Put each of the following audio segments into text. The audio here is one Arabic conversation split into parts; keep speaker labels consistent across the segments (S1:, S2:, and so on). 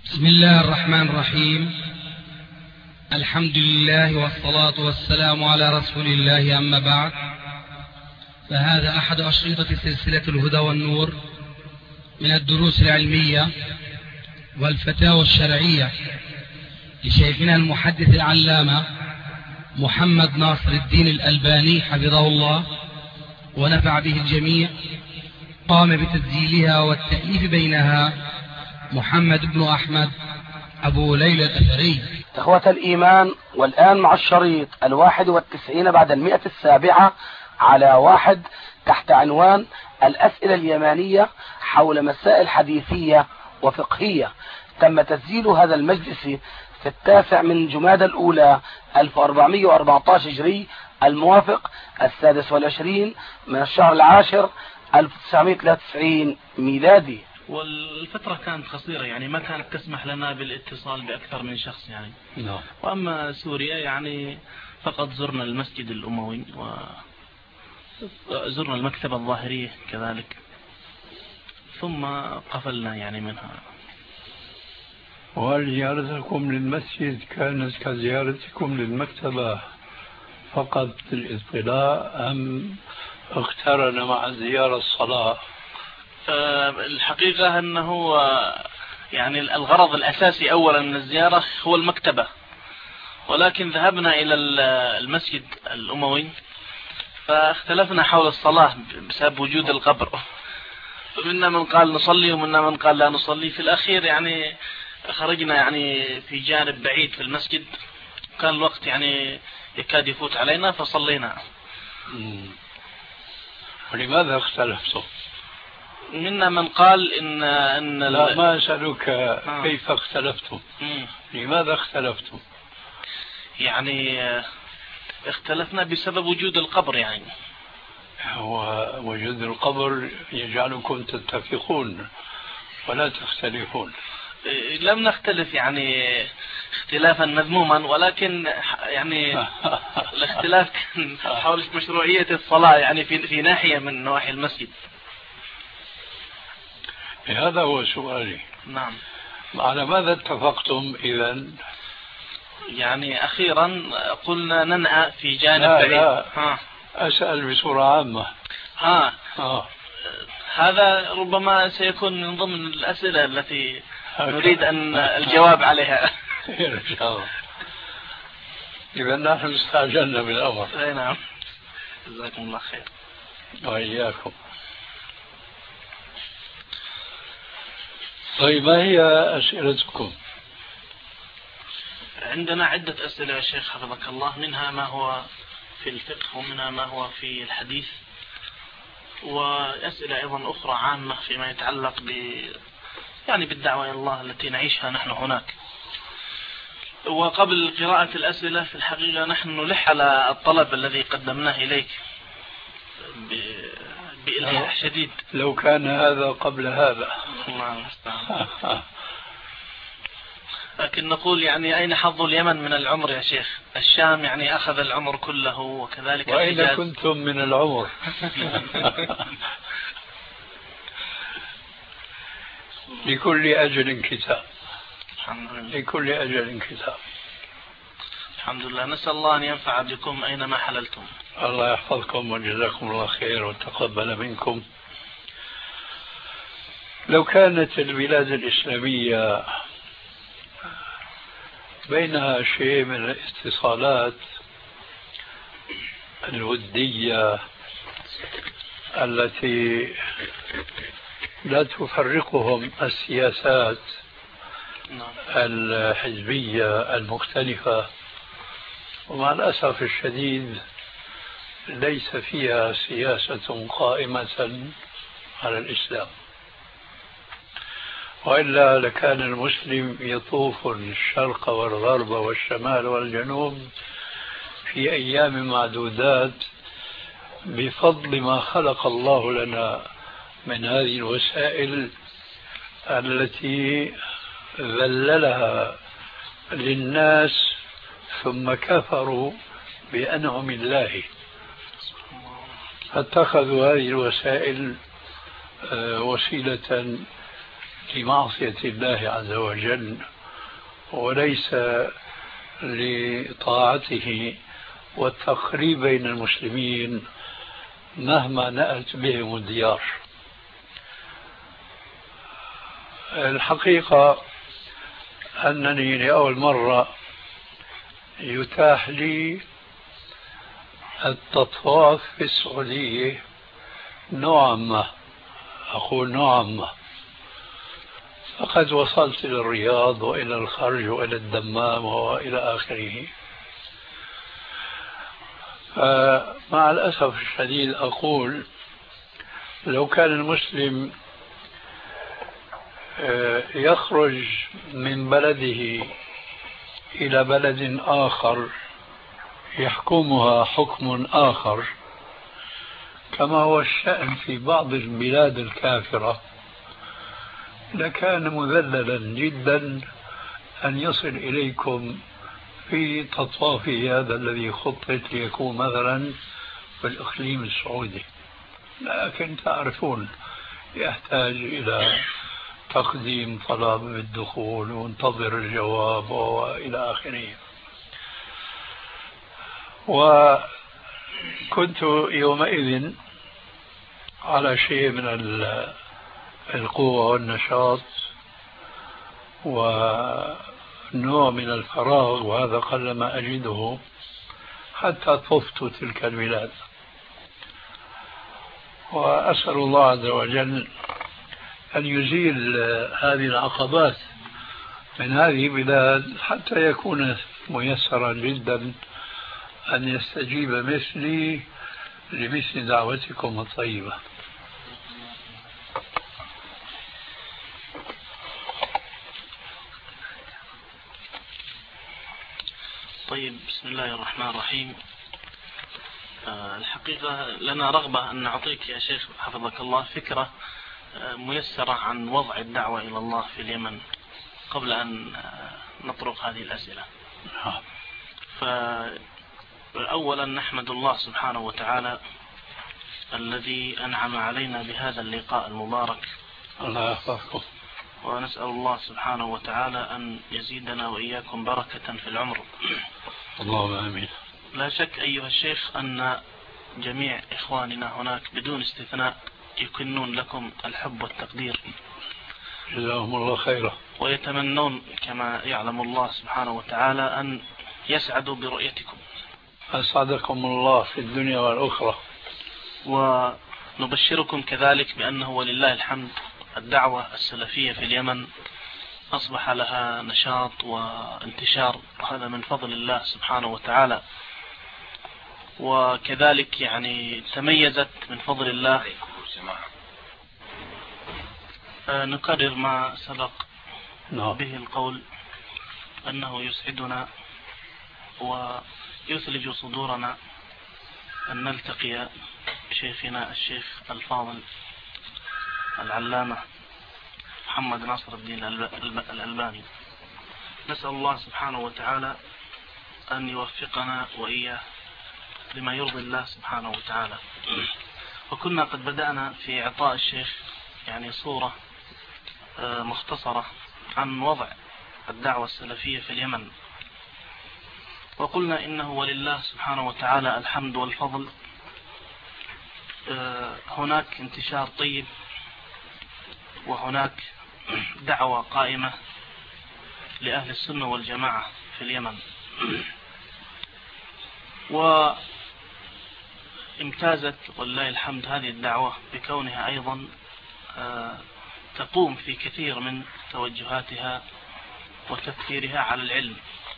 S1: بسم الله الرحمن الرحيم. الحمد لله والصلاة والسلام على رسول الله، أما بعد، فهذا أحد أشرطة سلسلة الهدى والنور من الدروس العلمية والفتاوى الشرعية لشيخنا المحدث العلامة محمد ناصر الدين الألباني حفظه الله ونفع به الجميع. قام بتسجيلها والتأليف بينها محمد بن أحمد أبو ليلى الأثري.
S2: إخوة الإيمان، والآن مع الشريط 91 بعد 107 على 1 تحت عنوان الأسئلة اليمانية حول مسائل حديثية وفقهية. تم تسجيل هذا المجلس في 9 من جمادى الأولى 1414 هجري، الموافق 26 من الشهر العاشر 1993 ميلادي.
S3: والفترة كانت قصيرة، يعني ما كانت تسمح لنا بالاتصال بأكثر من شخص يعني. وأما سوريا يعني فقط زرنا المسجد الأموي وزرنا المكتبة الظاهرية كذلك، ثم قفلنا يعني منها.
S4: وهل زيارتكم للمسجد كانت كزيارتكم للمكتبة فقط للاطلاع أم اقترن مع الزيارة الصلاة؟
S3: الحقيقة أنه يعني الغرض الأساسي أولا من الزيارة هو المكتبة، ولكن ذهبنا إلى المسجد الأموي فاختلفنا حول الصلاة بسبب وجود القبر، فمنا من قال نصلي ومنا من قال لا نصلي. في الأخير يعني خرجنا يعني في جانب بعيد في المسجد، كان الوقت يعني يكاد يفوت علينا فصلينا.
S4: ولماذا اختلفتم؟
S3: منا من قال إن
S4: لا، ما أسألك كيف اختلفتم، لماذا اختلفتم؟
S3: يعني اختلفنا بسبب وجود القبر. يعني
S4: ووجود القبر يجعلكم تتفقون ولا تختلفون.
S3: لم نختلف يعني اختلافا مذموما، ولكن يعني الاختلاف كان حول مشروعية الصلاة يعني في ناحية من نواحي المسجد.
S4: هذا هو سؤالي.
S3: نعم.
S4: على ماذا اتفقتم إذن؟
S3: يعني أخيرا قلنا ننأى في جانب بعيد.
S4: لا. أسأل بصورة عامة.
S3: هذا ربما سيكون من ضمن الأسئلة التي نريد أن الجواب عليها.
S4: إن شاء الله. إذا نحن استعجلنا بالأمر.
S3: أي نعم. جزاكم الله خير.
S4: وإياكم. طيب، ما هي أسئلتكم؟
S3: عندنا عدة أسئلة يا شيخ حفظك الله، منها ما هو في الفقه ومنها ما هو في الحديث، وأسئلة أيضا أخرى عامة فيما يتعلق يعني بالدعوة إلى الله التي نعيشها نحن هناك. وقبل قراءة الأسئلة في الحقيقة نحن نلح على الطلب الذي قدمناه إليك بإلحاح شديد.
S4: لو كان هذا قبل هذا.
S3: الله المستعان. لكن نقول يعني أين حظ اليمن من العمر يا شيخ؟ الشام يعني أخذ العمر كله، وكذلك
S4: وأين كنتم من العمر؟ لكل أجل كتاب. لكل أجل كتاب.
S3: الحمد لله. نسأل الله أن ينفع بكم أينما حللتم.
S4: الله يحفظكم وجزاكم الله خير وتقبل منكم. لو كانت البلاد الإسلامية بينها شيء من الاتصالات الودية التي لا تفرقهم السياسات الحزبية المختلفة، ومع الأسف الشديد ليس فيها سياسة قائمة على الإسلام، وإلا لكان المسلم يطوف الشرق والغرب والشمال والجنوب في أيام معدودات بفضل ما خلق الله لنا من هذه الوسائل التي ذللها للناس ثم كفروا بأنعم الله، فاتخذوا هذه الوسائل وسيلة لمعصية الله عز وجل وليس لطاعته والتقريب بين المسلمين مهما نأت بهم الديار. الحقيقة أنني لأول مرة يتاح لي التطواف في السعودية نوعا ما، أقول نوعا ما، فقد وصلت إلى الرياض وإلى الخرج وإلى الدمام وإلى آخره. فمع الأسف الشديد أقول لو كان المسلم يخرج من بلده إلى بلد آخر يحكمها حكم آخر كما هو الشأن في بعض البلاد الكافرة، لكان مذللا جدا أن يصل إليكم في تطوافه هذا الذي خطط ليكون مثلا في الإقليم السعودي. لكن تعرفون يحتاج إلى تقديم طلب بالدخول وانتظر الجواب وإلى آخره. وكنت يومئذ على شيء من القوة والنشاط ونوع من الفراغ، وهذا قلما أجده حتى طفت تلك البلاد. وأسأل الله عز وجل أن يزيل هذه العقبات من هذه البلاد حتى يكون ميسرا جدا أن يستجيب مثلي لمثل دعوتكم الطيبة.
S3: طيب، بسم الله الرحمن الرحيم. الحقيقة لنا رغبة أن نعطيك يا شيخ حفظك الله فكرة ميسرة عن وضع الدعوة إلى الله في اليمن قبل أن نطرق هذه الأسئلة. فأولا نحمد الله سبحانه وتعالى الذي أنعم علينا بهذا اللقاء المبارك،
S4: الله يحفظكم،
S3: ونسأل الله سبحانه وتعالى أن يزيدنا وإياكم بركة في العمر.
S4: اللهم آمين.
S3: لا شك أيها الشيخ أن جميع إخواننا هناك بدون استثناء يكنون لكم الحب والتقدير،
S4: جزاهم الله خيرا،
S3: ويتمنون كما يعلم الله سبحانه وتعالى أن يسعدوا برؤيتكم.
S4: أسعدكم الله في الدنيا والأخرى.
S3: ونبشركم كذلك بأنه ولله الحمد الدعوة السلفية في اليمن أصبح لها نشاط وانتشار، وهذا من فضل الله سبحانه وتعالى. وكذلك يعني تميزت من فضل الله، نكرر ما سبق به القول، أنه يسعدنا ويثلج صدورنا أن نلتقي بشيخنا الشيخ الفاضل العلامة محمد ناصر الدين الألباني. نسأل الله سبحانه وتعالى أن يوفقنا وإياه لما يرضي الله سبحانه وتعالى. وكنا قد بدأنا في إعطاء الشيخ يعني صورة مختصرة عن وضع الدعوة السلفية في اليمن، وقلنا إنه ولله سبحانه وتعالى الحمد والفضل. هناك انتشار طيب، وهناك دعوة قائمة لأهل السنة والجماعة في اليمن، وامتازت ولله الحمد هذه الدعوة بكونها أيضا تقوم في كثير من توجهاتها وتفكيرها على العلم.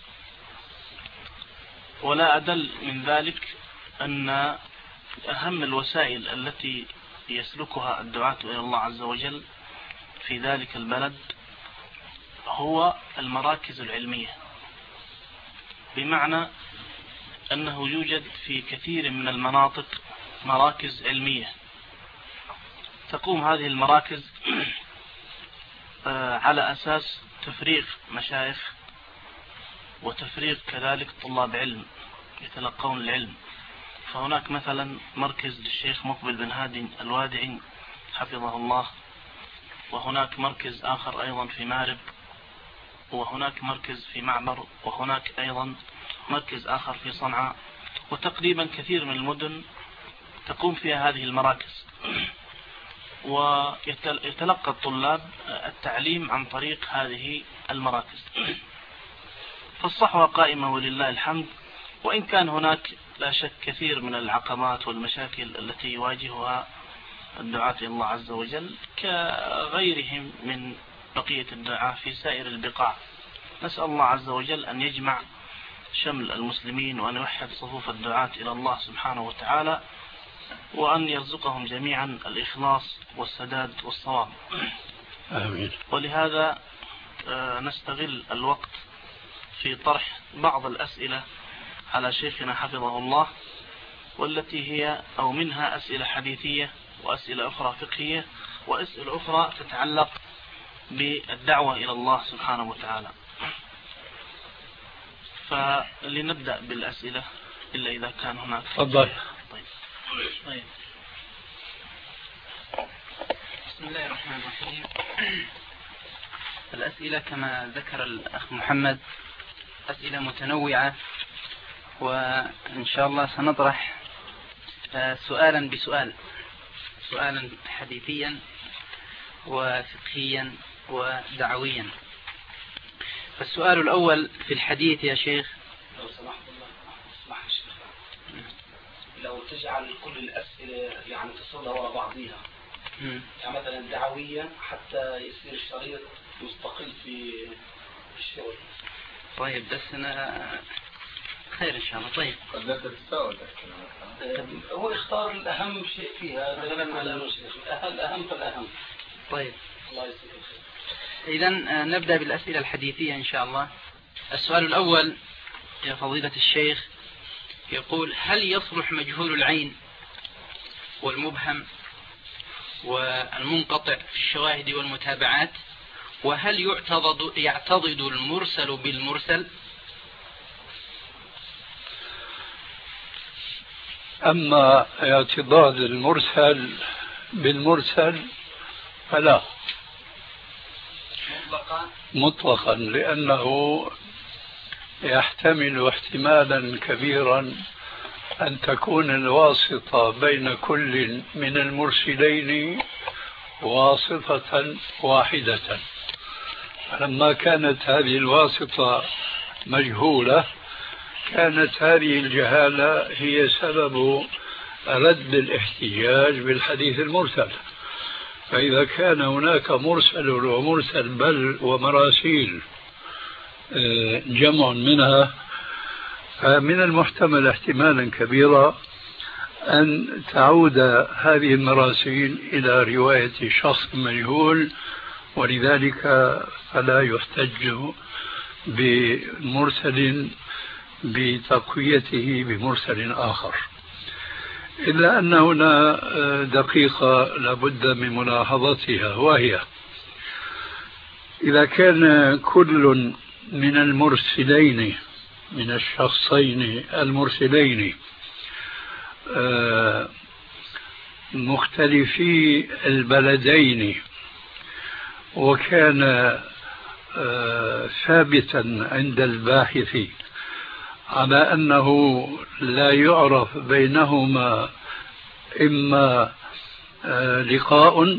S3: ولا أدل من ذلك أن أهم الوسائل التي يسلكها الدعاة إلى الله عز وجل في ذلك البلد هو المراكز العلمية، بمعنى أنه يوجد في كثير من المناطق مراكز علمية. تقوم هذه المراكز على أساس تفريغ مشايخ وتفريغ كذلك طلاب علم يتلقون العلم. فهناك مثلا مركز للشيخ مقبل بن هادي الوادعي حفظه الله، وهناك مركز آخر أيضا في مارب، وهناك مركز في معبر، وهناك أيضا مركز آخر في صنعاء، وتقريبا كثير من المدن تقوم فيها هذه المراكز، ويتلقى الطلاب التعليم عن طريق هذه المراكز. فالصحوة قائمة ولله الحمد، وإن كان هناك لا شك كثير من العقبات والمشاكل التي يواجهها الدعاة إلى الله عز وجل كغيرهم من بقية الدعاة في سائر البقاع. نسأل الله عز وجل أن يجمع شمل المسلمين وأن يوحد صفوف الدعاة إلى الله سبحانه وتعالى، وأن يرزقهم جميعا الإخلاص والسداد والصواب.
S4: آمين.
S3: ولهذا نستغل الوقت في طرح بعض الأسئلة على شيخنا حفظه الله، والتي هي أو منها أسئلة حديثية، وأسئلة أخرى فقهية، وأسئلة أخرى تتعلق بالدعوة إلى الله سبحانه وتعالى. فلنبدأ بالأسئلة إلا إذا كان هناك.
S4: تفضل.
S1: طيب. بسم الله الرحمن الرحيم. الأسئلة كما ذكر الأخ محمد أسئلة متنوعة، وإن شاء الله سنطرح سؤالا بسؤال، سؤالا حديثيا وفقهيا ودعويا. فالسؤال الأول في الحديث يا شيخ،
S2: لو سمحت الله، اسمح الشيخ، لو تجعل كل الأسئلة يعني تصل وراء بعضها، يعني مثلا دعويا حتى يصير الشريط مستقل في الشغل.
S1: طيب بس أنا خير إن شاء الله. طيب
S2: هو يختار الأهم شيء فيها، الأهم فالأهم.
S1: طيب
S2: الله يسلمك الخير.
S1: إذا نبدأ بالأسئلة الحديثية إن شاء الله. السؤال الأول يا فضيلة الشيخ يقول: هل يصلح مجهول العين والمبهم والمنقطع في الشواهد والمتابعات؟ وهل يعتضد المرسل بالمرسل؟
S4: أما اعتضاد المرسل بالمرسل فلا مطلقا، لأنه يحتمل احتمالا كبيرا أن تكون الواسطة بين كل من المرسلين واسطة واحدة. فلما كانت هذه الواسطة مجهولة كانت هذه الجهالة هي سبب رد الاحتجاج بالحديث المرسل. فإذا كان هناك مرسل ومرسل بل ومراسيل جمع منها، فمن المحتمل احتمالا كبيرا أن تعود هذه المراسيل إلى رواية شخص مجهول، ولذلك فلا يحتج بمرسل بتقويته بمرسل آخر. إلا أن هنا دقيقة لابد من ملاحظتها، وهي إذا كان كل من المرسلين من الشخصين المرسلين مختلفي البلدين، وكان ثابتا عند الباحث على أنه لا يعرف بينهما إما لقاء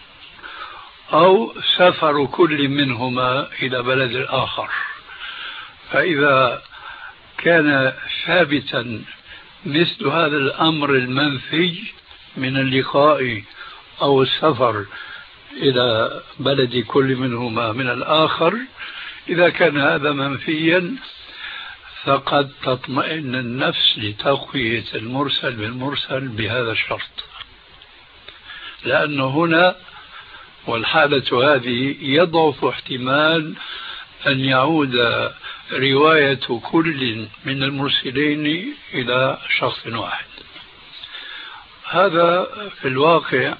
S4: أو سفر كل منهما إلى بلد آخر، فإذا كان ثابتا مثل هذا الأمر المنفي من اللقاء أو السفر إلى بلد كل منهما من الآخر، إذا كان هذا منفيا فقد تطمئن النفس لتقوية المرسل بالمرسل بهذا الشرط، لأنه هنا والحالة هذه يضعف احتمال أن يعود رواية كل من المرسلين إلى شخص واحد. هذا في الواقع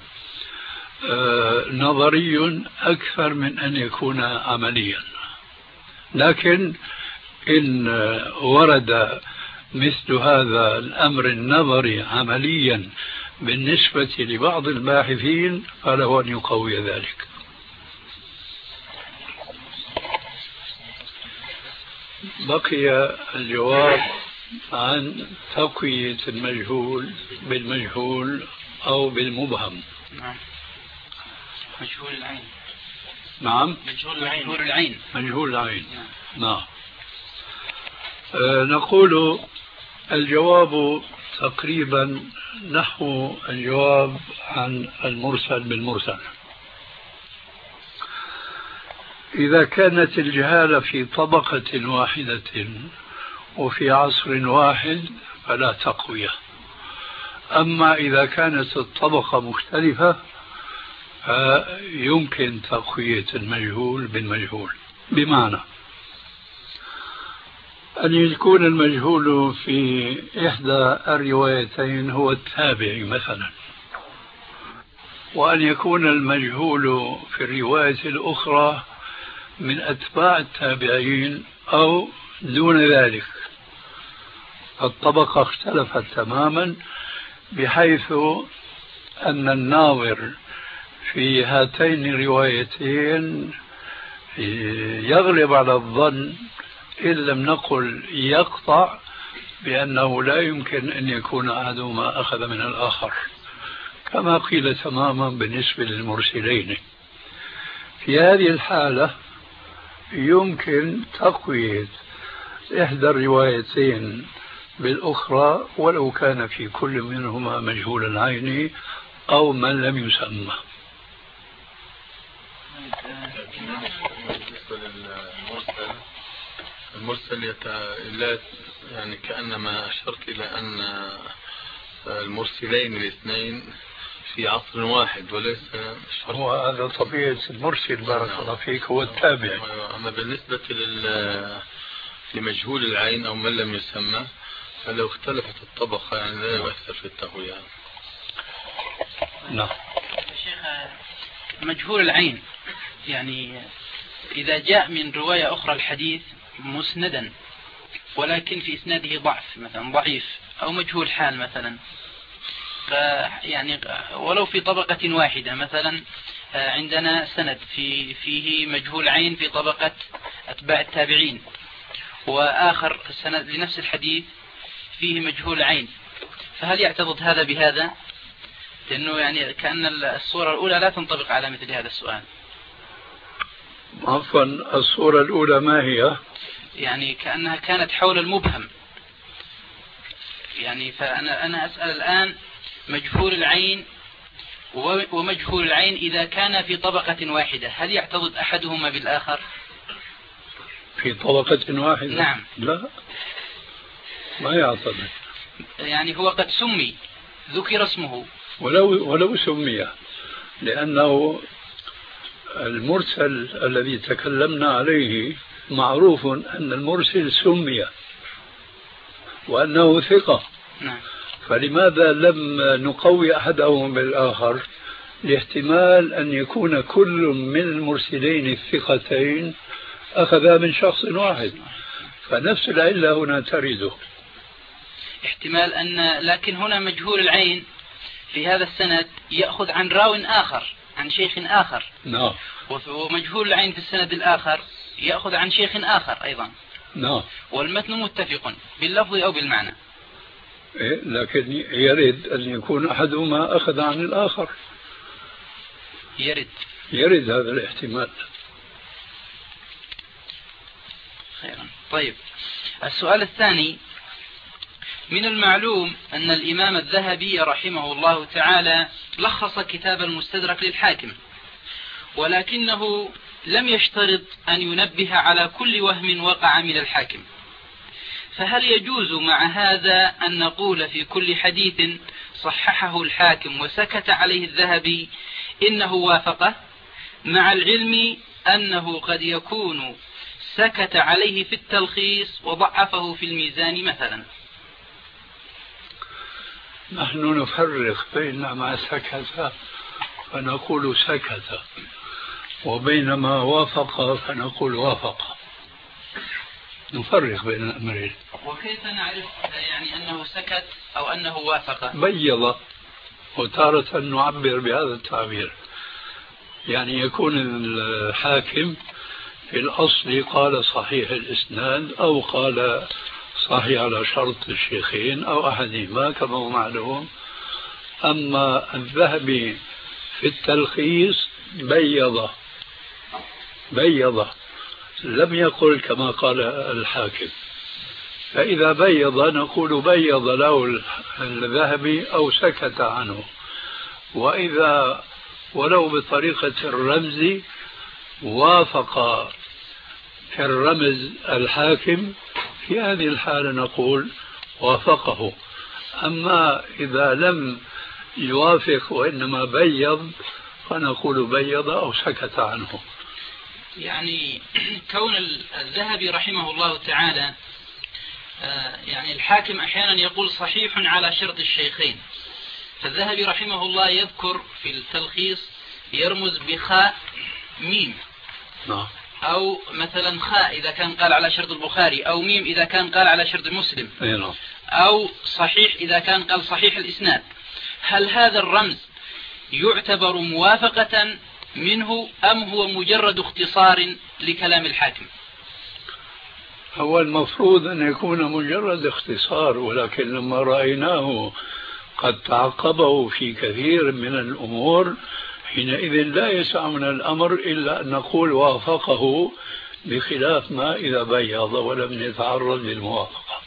S4: نظري أكثر من أن يكون عمليا، لكن إن ورد مثل هذا الأمر النظري عمليا بالنسبة لبعض الباحثين فله أن يقوي ذلك. بقي الجواب عن تقوية المجهول بالمجهول أو بالمبهم.
S1: نعم. مجهول العين.
S4: نعم.
S1: مجهول العين.
S4: مجهول العين. نعم. نقول الجواب تقريبا نحو الجواب عن المرسل بالمرسل. إذا كانت الجهالة في طبقة واحدة وفي عصر واحد فلا تقوية. أما إذا كانت الطبقة مختلفة فيمكن تقوية المجهول بالمجهول، بمعنى أن يكون المجهول في إحدى الروايتين هو التابعي مثلا، وأن يكون المجهول في الرواية الأخرى من أتباع التابعين أو دون ذلك. الطبقة اختلفت تماما بحيث أن الناظر في هاتين الروايتين يغلب على الظن إن لم نقل يقطع بأنه لا يمكن أن يكون أحدهما أخذ من الآخر، كما قيل تماما بالنسبة للمرسلين. في هذه الحالة يمكن تقوية إحدى الروايتين بالأخرى ولو كان في كل منهما مجهول العين أو من لم يسمى.
S5: المرسل يعني كأنما أشرت إلى أن المرسلين الاثنين في عصر واحد وليس
S4: هو هذا طبيعة المرسل بارك الله فيك هو التابع.
S5: أما بالنسبة لمجهول العين أو من لم يسمى فلو اختلفت الطبقة يعني لا يؤثر في التقوية.
S4: نعم.
S1: شيخ مجهول العين يعني إذا جاء من رواية أخرى الحديث مسندا ولكن في إسناده ضعف مثلا ضعيف أو مجهول حال مثلا، يعني ولو في طبقة واحدة مثلا عندنا سند فيه مجهول عين في طبقة أتباع التابعين، وآخر سند لنفس الحديث فيه مجهول عين، فهل يعتضد هذا بهذا؟ لأنه يعني كأن الصورة الأولى لا تنطبق على مثل هذا السؤال.
S4: عفوا الصورة الأولى ما هي؟
S1: يعني كأنها كانت حول المبهم، يعني فأنا أسأل الآن مجهول العين ومجهول العين إذا كان في طبقة واحدة هل يعتضد أحدهما بالآخر؟
S4: في طبقة واحدة؟
S1: نعم.
S4: لا ما يعتضد،
S1: يعني هو قد سمي ذكر اسمه
S4: ولو سمي، لأنه المرسل الذي تكلمنا عليه معروف أن المرسل سمي وأنه ثقة.
S1: نعم.
S4: فلماذا لم نقوي أحدهم بالآخر؟ لاحتمال أن يكون كل من المرسلين الثقتين أخذا من شخص واحد، فنفس العلة هنا ترد.
S1: احتمال أن لكن هنا مجهول العين في هذا السند يأخذ عن راو آخر عن شيخ آخر.
S4: نعم.
S1: ومجهول العين في السند الآخر يأخذ عن شيخ آخر أيضا.
S4: نعم.
S1: والمتن متفق باللفظ أو بالمعنى.
S4: إيه لكن يرد أن يكون أحدهما أخذ عن الآخر. يرد هذا الاحتمال.
S1: خيرا. طيب السؤال الثاني: من المعلوم أن الإمام الذهبي رحمه الله تعالى لخص كتاب المستدرك للحاكم، ولكنه لم يشترط أن ينبه على كل وهم وقع من الحاكم، فهل يجوز مع هذا أن نقول في كل حديث صححه الحاكم وسكت عليه الذهبي إنه وافقه، مع العلم أنه قد يكون سكت عليه في التلخيص وضعفه في الميزان مثلا؟
S4: نحن نفرق بين ما سكت فنقول سكت وبين ما وافق فنقول وافق، نفرق بين الأمرين.
S1: وكيف نعرف يعني أنه سكت أو أنه وافق؟
S4: بيض، وتارة نعبر بهذا التعبير، يعني يكون الحاكم في الأصل قال صحيح الإسناد أو قال صحيح على شرط الشيخين أو أحدهما كما هو معلوم. أما الذهبي في التلخيص بيض لم يقل كما قال الحاكم. فإذا بيض نقول بيض له الذهبي أو سكت عنه، وإذا ولو بطريقة الرمز وافق في الرمز الحاكم في هذه الحالة نقول وافقه. أما إذا لم يوافق وإنما بيض فنقول بيض أو سكت عنه.
S1: يعني كون الذهبي رحمه الله تعالى يعني الحاكم أحيانا يقول صحيح على شرط الشيخين، فالذهبي رحمه الله يذكر في التلخيص يرمز بخاء ميم، أو مثلا خاء إذا كان قال على شرط البخاري، أو ميم إذا كان قال على شرط مسلم، أو صحيح إذا كان قال صحيح الإسناد. هل هذا الرمز يعتبر موافقة منه أم هو مجرد اختصار لكلام الحاكم؟
S4: هو المفروض أن يكون مجرد اختصار، ولكن لما رأيناه قد تعقبه في كثير من الأمور حينئذ لا يسعنا الأمر إلا أن نقول وافقه، بخلاف ما إذا بيض ولم يتعرض للموافقة.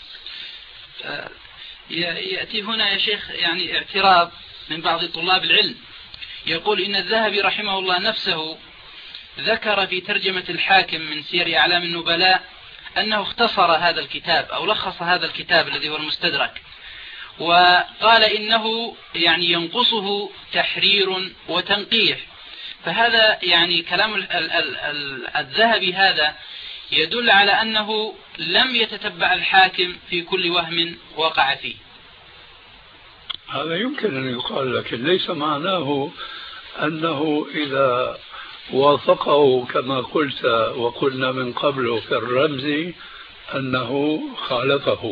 S1: يأتي هنا يا شيخ يعني اعتراض من بعض طلاب العلم، يقول إن الذهبي رحمه الله نفسه ذكر في ترجمة الحاكم من سير أعلام النبلاء أنه اختصر هذا الكتاب أو لخص هذا الكتاب الذي هو المستدرك، وقال إنه يعني ينقصه تحرير وتنقيح. فهذا يعني كلام الذهبي هذا يدل على أنه لم يتتبع الحاكم في كل وهم وقع فيه.
S4: هذا يمكن أن يقال، لكن ليس معناه أنه إذا وافقه كما قلت وقلنا من قبل في الرمز أنه خالفه،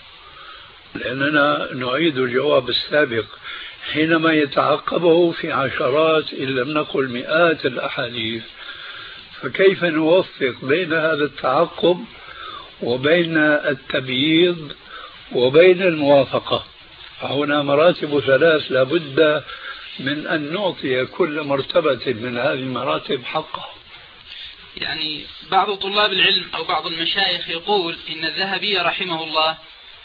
S4: لأننا نعيد الجواب السابق. حينما يتعقبه في عشرات إن لم نقل مئات الأحاديث، فكيف نوفق بين هذا التعقب وبين التبييض وبين الموافقة؟ فهنا مراتب ثلاث لابد من أن نعطي كل مرتبة من هذه المراتب حقها.
S1: يعني بعض طلاب العلم أو بعض المشايخ يقول إن الذهبي رحمه الله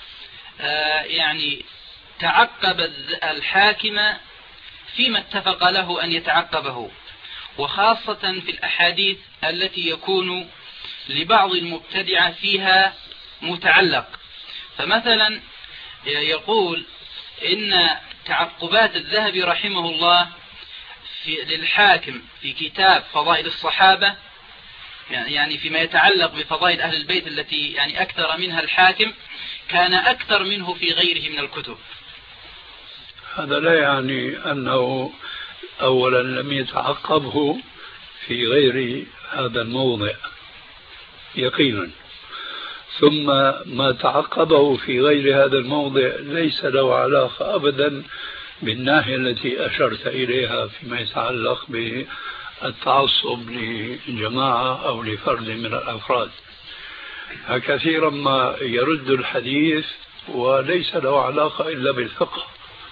S1: يعني تعقب الحاكم فيما اتفق له أن يتعقبه، وخاصة في الأحاديث التي يكون لبعض المبتدعة فيها متعلق. فمثلا يقول إن تعقبات الذهبي رحمه الله للحاكم في كتاب فضائل الصحابة، يعني فيما يتعلق بفضائل أهل البيت التي يعني أكثر منها الحاكم، كان أكثر منه في غيره من الكتب.
S4: هذا لا يعني أنه أولا لم يتعقبه في غير هذا الموضع يقينا، ثم ما تعقبه في غير هذا الموضع ليس له علاقة أبدا بالناحية التي أشرت إليها فيما يتعلق بالتعصب لجماعة أو لفرد من الأفراد. كثيرا ما يرد الحديث وليس له علاقة إلا بالفقه.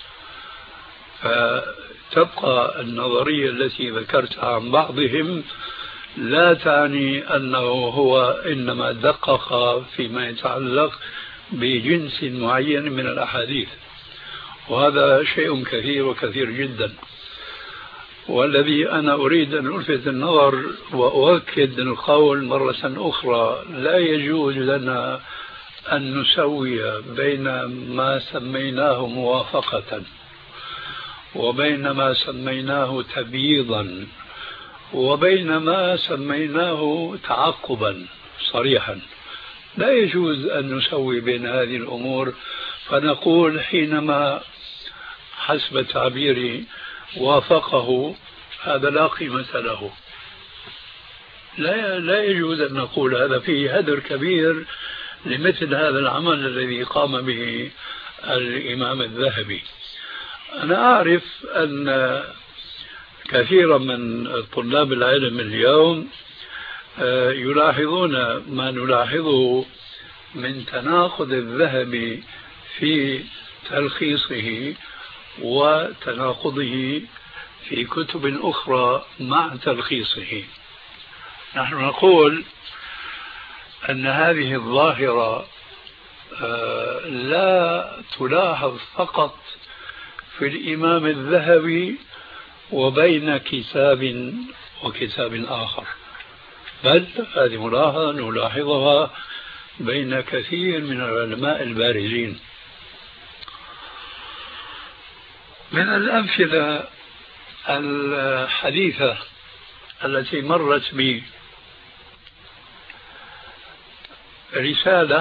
S4: فتبقى النظرية التي ذكرتها عن بعضهم لا تعني أنه هو إنما دقق فيما يتعلق بجنس معين من الأحاديث، وهذا شيء كثير وكثير جدا. والذي أنا أريد أن ألفت النظر وأؤكد القول مرة أخرى، لا يجوز لنا أن نسوي بين ما سميناه موافقة وبين ما سميناه تبييضا وبين ما سميناه تعقبا صريحا. لا يجوز أن نسوي بين هذه الأمور فنقول حينما حسب تعبيري وافقه هذا لا قيمة له. لا يجوز أن نقول هذا، فيه هدر كبير لمثل هذا العمل الذي قام به الإمام الذهبي. أنا أعرف أن كثيرا من طلاب العلم اليوم يلاحظون ما نلاحظه من تناقض الذهب في تلخيصه وتناقضه في كتب أخرى مع تلخيصه. نحن نقول أن هذه الظاهرة لا تلاحظ فقط في الإمام الذهبي وبين كتاب وكتاب آخر، بل هذه ملاحظة نلاحظها بين كثير من العلماء البارزين. من الأمثلة الحديثة التي مرت بي رسالة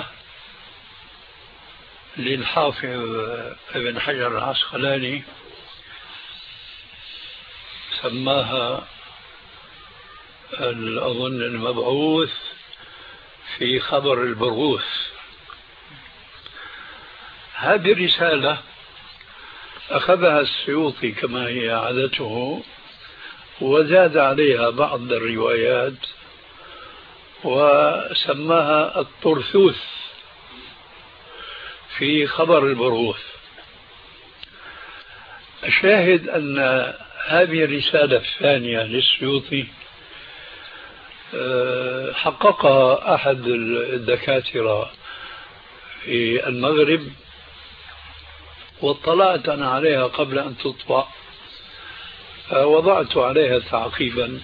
S4: للحافظ ابن حجر العسقلاني سماها أظن المبعوث في خبر البرغوث. هذه الرسالة أخذها السيوطي كما هي عادته وزاد عليها بعض الروايات وسماها الطرثوث في خبر البرغوث. الشاهد أن هذه الرسالة الثانية للسيوطي حققها أحد الدكاترة في المغرب، واطلعت أنا عليها قبل أن تطبع، وضعت عليها تعقيبا،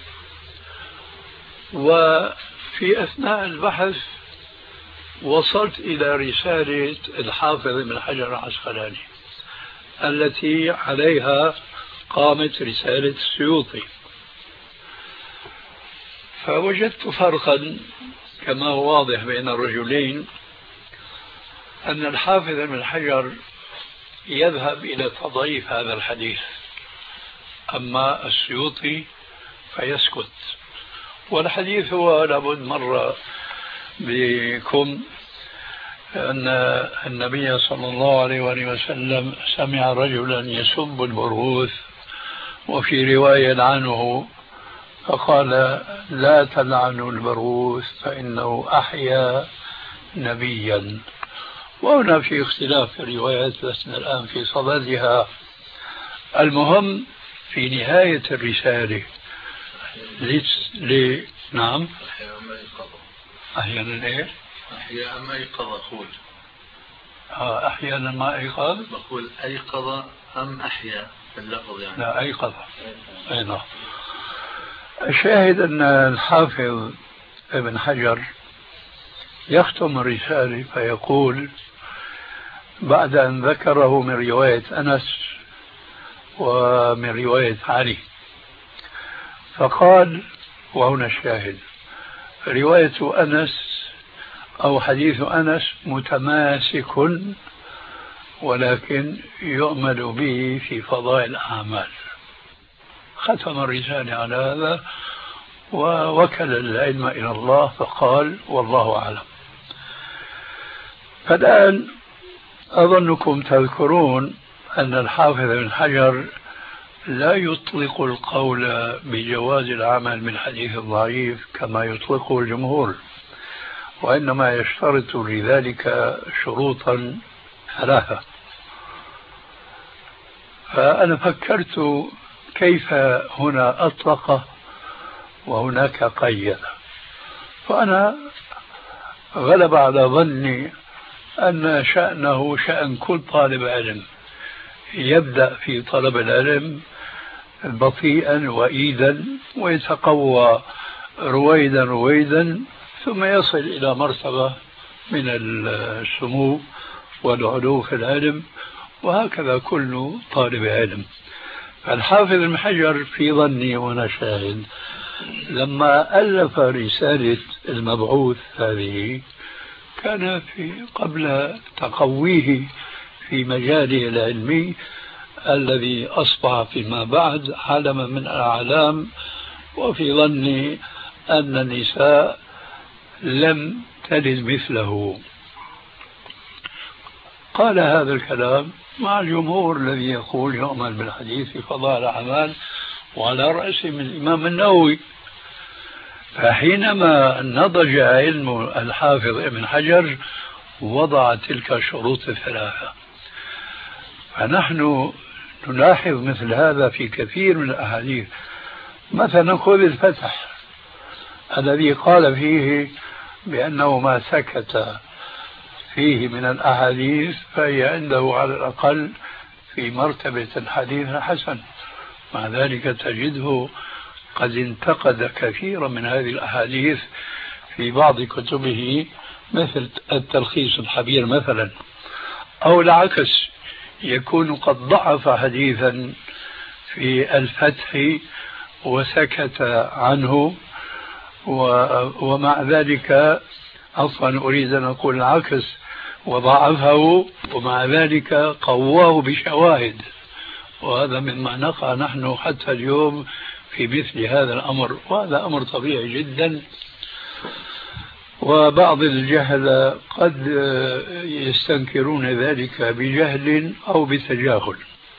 S4: وفي أثناء البحث وصلت إلى رسالة الحافظ ابن حجر العسقلاني التي عليها قامت رسالة السيوطي، فوجدت فرقا كما هو واضح بين الرجلين، أن الحافظ ابن حجر يذهب إلى تضعيف هذا الحديث، أما السيوطي فيسكت. والحديث هو لابد مر بكم أن النبي صلى الله عليه وسلم سمع رجلا يسب البرغوث، وفي رواية عنه فقال لا تلعنوا البرغوث فإنه أحيا نبيا. وهنا في اختلاف في الروايات لسنا الآن في صددها. المهم في نهاية الرسالة نعم أحيانا إيه؟
S5: أحيانا ما أيقظ أقول
S4: أحيانا ما أيقظ
S5: بقول أيقظ أم أحيا اللفظ يعني
S4: لا أيقظ أي نعم. الشاهد أن الحافظ ابن حجر يختم الرسالة فيقول بعد أن ذكره من رواية أنس ومن رواية علي، فقال وهنا الشاهد: رواية أنس أو حديث أنس متماسك ولكن يؤمل به في فضائل الأعمال. ختم الرسالة على هذا ووكل العلم إلى الله فقال والله أعلم. فالآن أظنكم تذكرون أن الحافظ بن حجر لا يطلق القول بجواز العمل بالحديث الضعيف كما يطلقه الجمهور، وإنما يشترط لذلك شروطا ثلاثة. فأنا فكرت كيف هنا أطلق وهناك قيد، فأنا غلب على ظني أن شأنه شأن كل طالب علم، يبدأ في طلب العلم بطيئا وإيدا ويتقوى رويدا ثم يصل إلى مرتبة من السمو والعلو في العلم، وهكذا كل طالب علم. الحافظ ابن حجر في ظني وأنا شاهد لما ألف رسالة المبعوث هذه كان قبل تقويه في مجاله العلمي الذي أصبح فيما بعد علما من الأعلام، وفي ظني أن النساء لم تلد مثله. قال هذا الكلام مع الجمهور الذي يقول يؤمل بالحديث في فضائل الأعمال، وعلى رأسهم الإمام النووي. فحينما نضج علم الحافظ ابن حجر وضع تلك الشروط الثلاثة. فنحن نلاحظ مثل هذا في كثير من الأحاديث. مثلا خذ الفتح الذي قال فيه بأنه ما سكت فيه من الأحاديث فهي عنده على الأقل في مرتبة الحديث الحسن، مع ذلك تجده قد انتقد كثيرا من هذه الأحاديث في بعض كتبه، مثل التلخيص الحبير مثلا. أو العكس، يكون قد ضعف حديثا في الفتح وسكت عنه، ومع ذلك أصلا أريد أن أقول العكس، وضعفه ومع ذلك قواه بشواهد. وهذا مما نقع نحن حتى اليوم في مثل هذا الأمر، وهذا أمر طبيعي جدا. وبعض الجهل قد يستنكرون ذلك بجهل أو بتجاهل.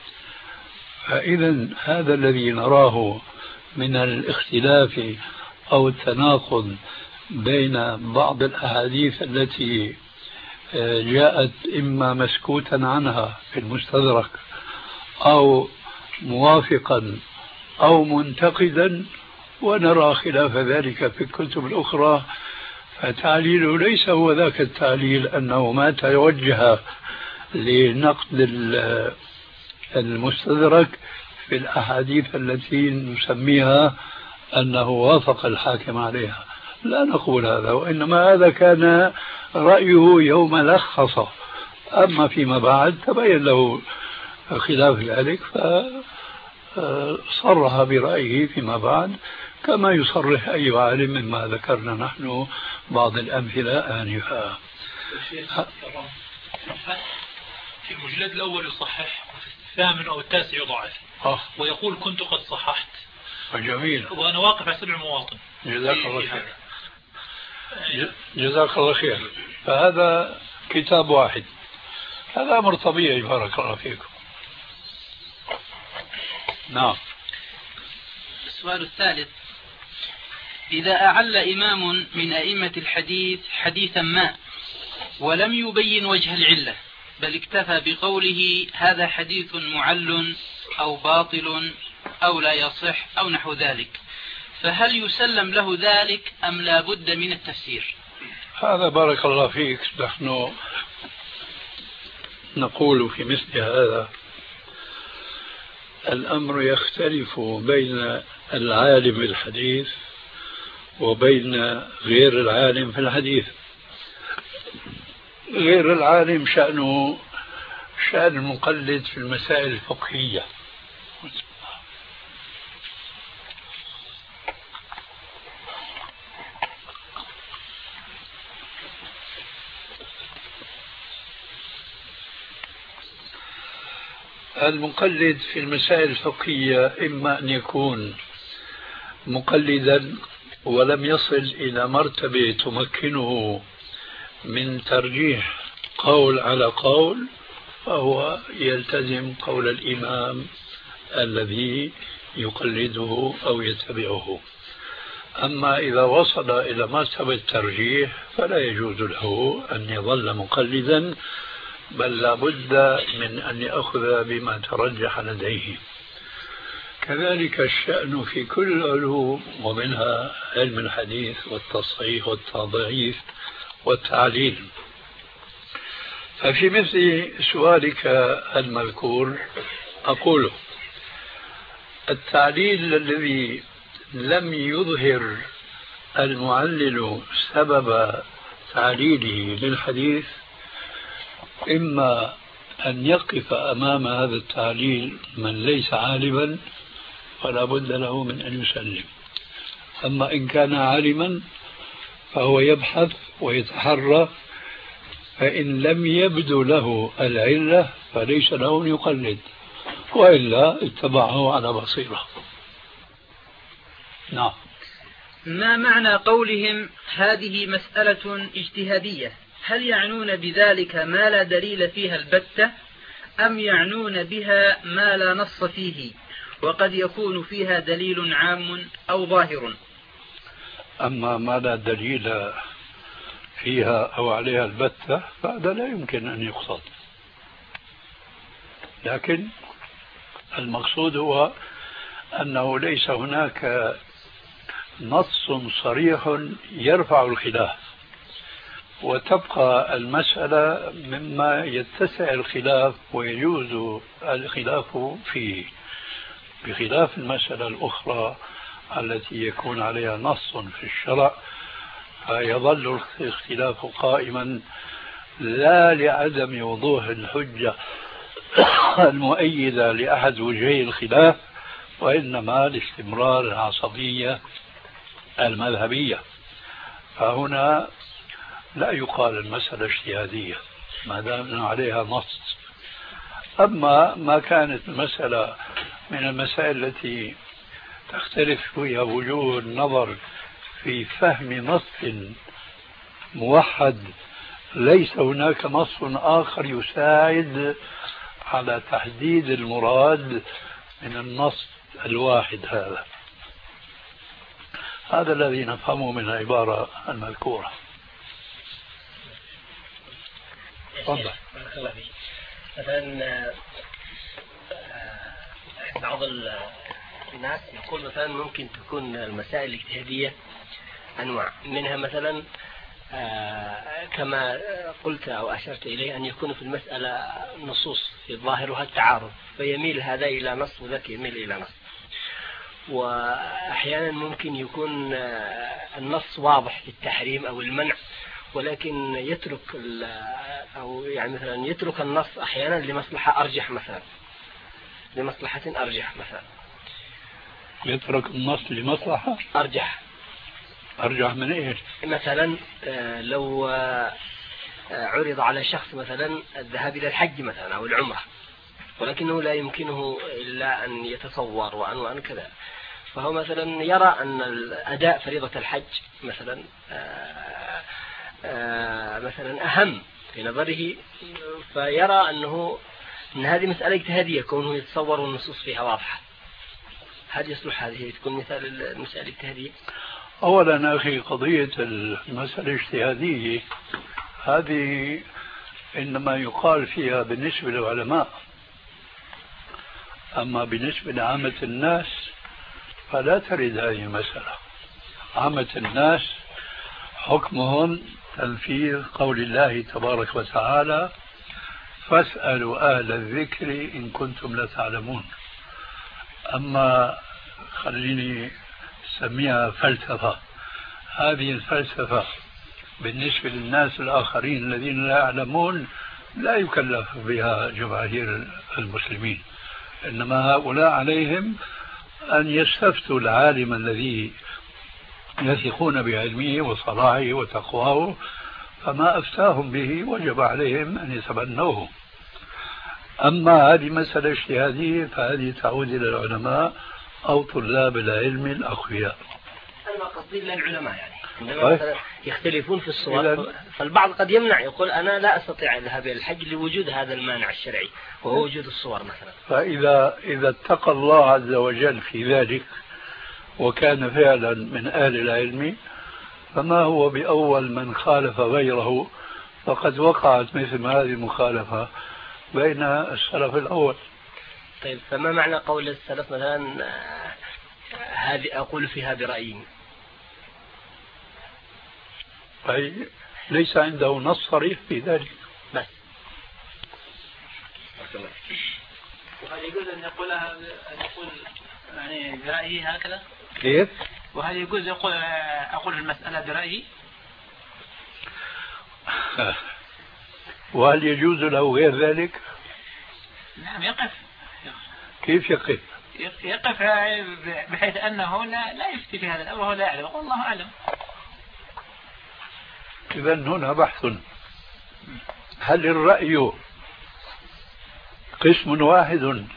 S4: فإذا هذا الذي نراه من الاختلاف أو التناقض بين بعض الأحاديث التي جاءت إما مسكوتا عنها في المستدرك أو موافقا أو منتقدا، ونرى خلاف ذلك في الكتب الأخرى، فتعليله ليس هو ذاك التعليل أنه ما توجه لنقد المستدرك في الأحاديث التي نسميها أنه وافق الحاكم عليها. لا نقول هذا، وإنما هذا كان رأيه يوم لخص، أما فيما بعد تبين له خلاف ذلك فصرح برأيه فيما بعد، كما يصرح أي عالم مما ذكرنا نحن بعض الأمثلة آنفا.
S6: في المجلد الأول يصحح، وفي الثامن أو التاسع يضعف، ويقول كنت قد صححت.
S4: جميل.
S6: وأنا واقف على 7 مواطن.
S4: جزاك الله خير. جزاك الله خير. فهذا كتاب واحد، هذا أمر طبيعي. بارك الله فيكم. نعم.
S1: السؤال الثالث: إذا أعل إمام من أئمة الحديث حديثا ما ولم يبين وجه العلة، بل اكتفى بقوله هذا حديث معل أو باطل أو لا يصح أو نحو ذلك، فهل يسلم له ذلك أم لا بد من التفسير؟
S4: هذا بارك الله فيك نحن نقول في مثل هذا الأمر يختلف بين العالم بالحديث وبين غير العالم في الحديث. غير العالم شأنه شأن المقلد في المسائل الفقهية، المقلد في المسائل الفقهية إما أن يكون مقلدا ولم يصل إلى مرتبة تمكنه من ترجيح قول على قول، فهو يلتزم قول الإمام الذي يقلده أو يتبعه. أما إذا وصل إلى مرتبة الترجيح فلا يجوز له أن يظل مقلدا، بل لا بد من أن يأخذ بما ترجح لديه. كذلك الشأن في كل العلوم، ومنها علم الحديث والتصحيح والتضعيف والتعليل. ففي مثل سؤالك المذكور أقول التعليل الذي لم يظهر المعلل سبب تعليله للحديث إما أن يقف أمام هذا التعليل من ليس عالما فلا بد له من أن يسلم، أما إن كان عالما فهو يبحث ويتحرى، فإن لم يبدو له العلة فليس له أن يقلد، وإلا اتبعه على بصيرة. نعم.
S1: ما معنى قولهم هذه مسألة اجتهادية؟ هل يعنون بذلك ما لا دليل فيها البتة، أم يعنون بها ما لا نص فيه وقد يكون فيها دليل عام أو ظاهر؟
S4: أما ما لا دليل فيها أو عليها البتة فهذا لا يمكن أن يقصد. لكن المقصود هو أنه ليس هناك نص صريح يرفع الخلاف، وتبقى المسألة مما يتسع الخلاف ويجوز الخلاف فيه، بخلاف المسألة الأخرى التي يكون عليها نص في الشرع فيظل الاختلاف قائما، لا لعدم وضوح الحجة المؤيدة لأحد وجهي الخلاف، وإنما لاستمرار العصبية المذهبية. فهنا لا يقال المسألة اجتهادية ما دام عليها نص. أما ما كانت المسألة من المسائل التي تختلف فيها وجوه النظر في فهم نص موحد، ليس هناك نص آخر يساعد على تحديد المراد من النص الواحد هذا الذي نفهمه من العبارة المذكورة. تفضل.
S7: مثلا بعض الناس يقول مثلا ممكن تكون المسائل الاجتهادية أنواع منها، مثلا كما قلت أو أشرت إليه أن يكون في المسألة نصوص في ظاهرها التعارض، فيميل هذا إلى نص وذاك يميل إلى نص. وأحيانا ممكن يكون النص واضح في التحريم أو المنع، ولكن يترك أو يعني مثلا يترك النص أحيانا لمصلحة أرجح، مثلا لمصلحة أرجح، مثلا
S4: يترك النص لمصلحة
S7: أرجح
S4: من إيش؟
S7: مثلا لو عرض على شخص مثلا الذهاب إلى الحج مثلا أو العمرة، ولكنه لا يمكنه إلا أن يتصور وأن كذا، فهو مثلا يرى أن أداء فريضة الحج مثلا مثلا أهم في نظره، فيرى أن هذه مسألة اجتهادية كونه يتصور النصوص فيها واضحة. هل يصلح هذه تكون مثال المسألة الاجتهادية؟
S4: أولا أخي، قضية المسألة الاجتهادية هذه إنما يقال فيها بالنسبة للعلماء، أما بالنسبة لعامة الناس فلا ترد هذه المسألة. عامة الناس حكمهم تنفيذ قول الله تبارك وتعالى: فاسألوا أهل الذكر إن كنتم لا تعلمون. أما خليني سميها فلسفة، هذه الفلسفة بالنسبة للناس الآخرين الذين لا يعلمون لا يكلف بها جماهير المسلمين، إنما هؤلاء عليهم أن يستفتوا العالم الذي يثقون بعلمه وصلاحه وتقواه، فما أفتاهم به وجب عليهم أن يتبنوه. أما هذه مسألة اجتهادية فهذه تعود إلى العلماء أو طلاب العلم الأقوياء.
S7: أنا قصدي للعلماء يعني عندما مثلا يختلفون في الصور، فالبعض قد يمنع، يقول أنا لا أستطيع الذهاب إلى الحج لوجود هذا المانع الشرعي وهو وجود الصور مثلا.
S4: فإذا اتقى الله عز وجل في ذلك وكان فعلا من أهل العلم، فما هو بأول من خالف غيره، فقد وقعت مثل هذه المخالفة بين السلف الأول.
S7: طيب، فما معنى قول السلف مثلا هذه أقول فيها برأيي؟
S4: أي ليس عنده نص صريح في ذلك
S7: بس.
S1: وهل يجوز أن يقول يعني برأيي هكذا؟
S4: كيف؟
S1: وهل يجوز أقول المسألة برأيي؟
S4: وهل يجوز له غير ذلك؟
S1: نعم، يقف.
S4: كيف يقف؟
S1: يقف بحيث أنه لا يفتي في هذا الأمر وهو لا يعلم، والله أعلم.
S4: إذا هنا بحث: هل الرأي قسم واحد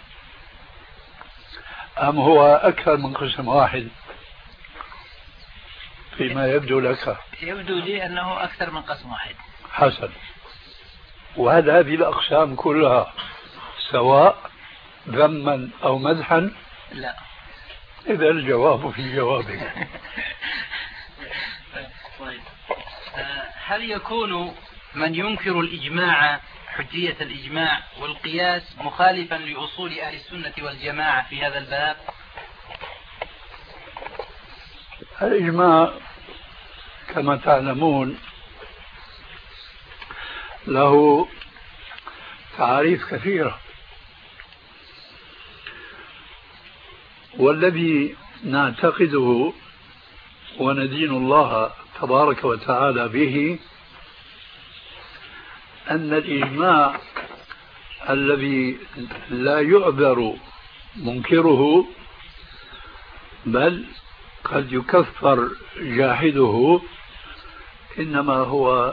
S4: أم هو أكثر من قسم واحد فيما يبدو لك؟
S1: يبدو لي أنه أكثر من قسم واحد.
S4: حسن. وهل هذه الأقسام كلها سواء ذما أو مدحا؟
S1: لا.
S4: إذا الجواب في جوابك.
S1: هل يكون من ينكر الإجماع حجية الإجماع والقياس مخالفا لأصول أهل السنة والجماعة في هذا الباب؟
S4: الإجماع كما تعلمون له تعاريف كثيرة، والذي نعتقده وندين الله تبارك وتعالى به أن الإجماع الذي لا يعذر منكره بل قد يكفر جاحده إنما هو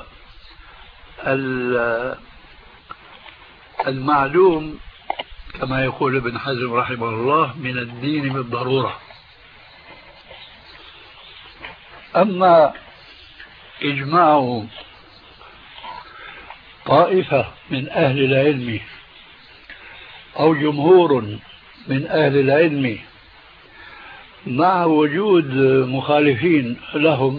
S4: المعلوم كما يقول ابن حزم رحمه الله من الدين بالضرورة. أما إجماع طائفة من أهل العلم أو جمهور من أهل العلم مع وجود مخالفين لهم،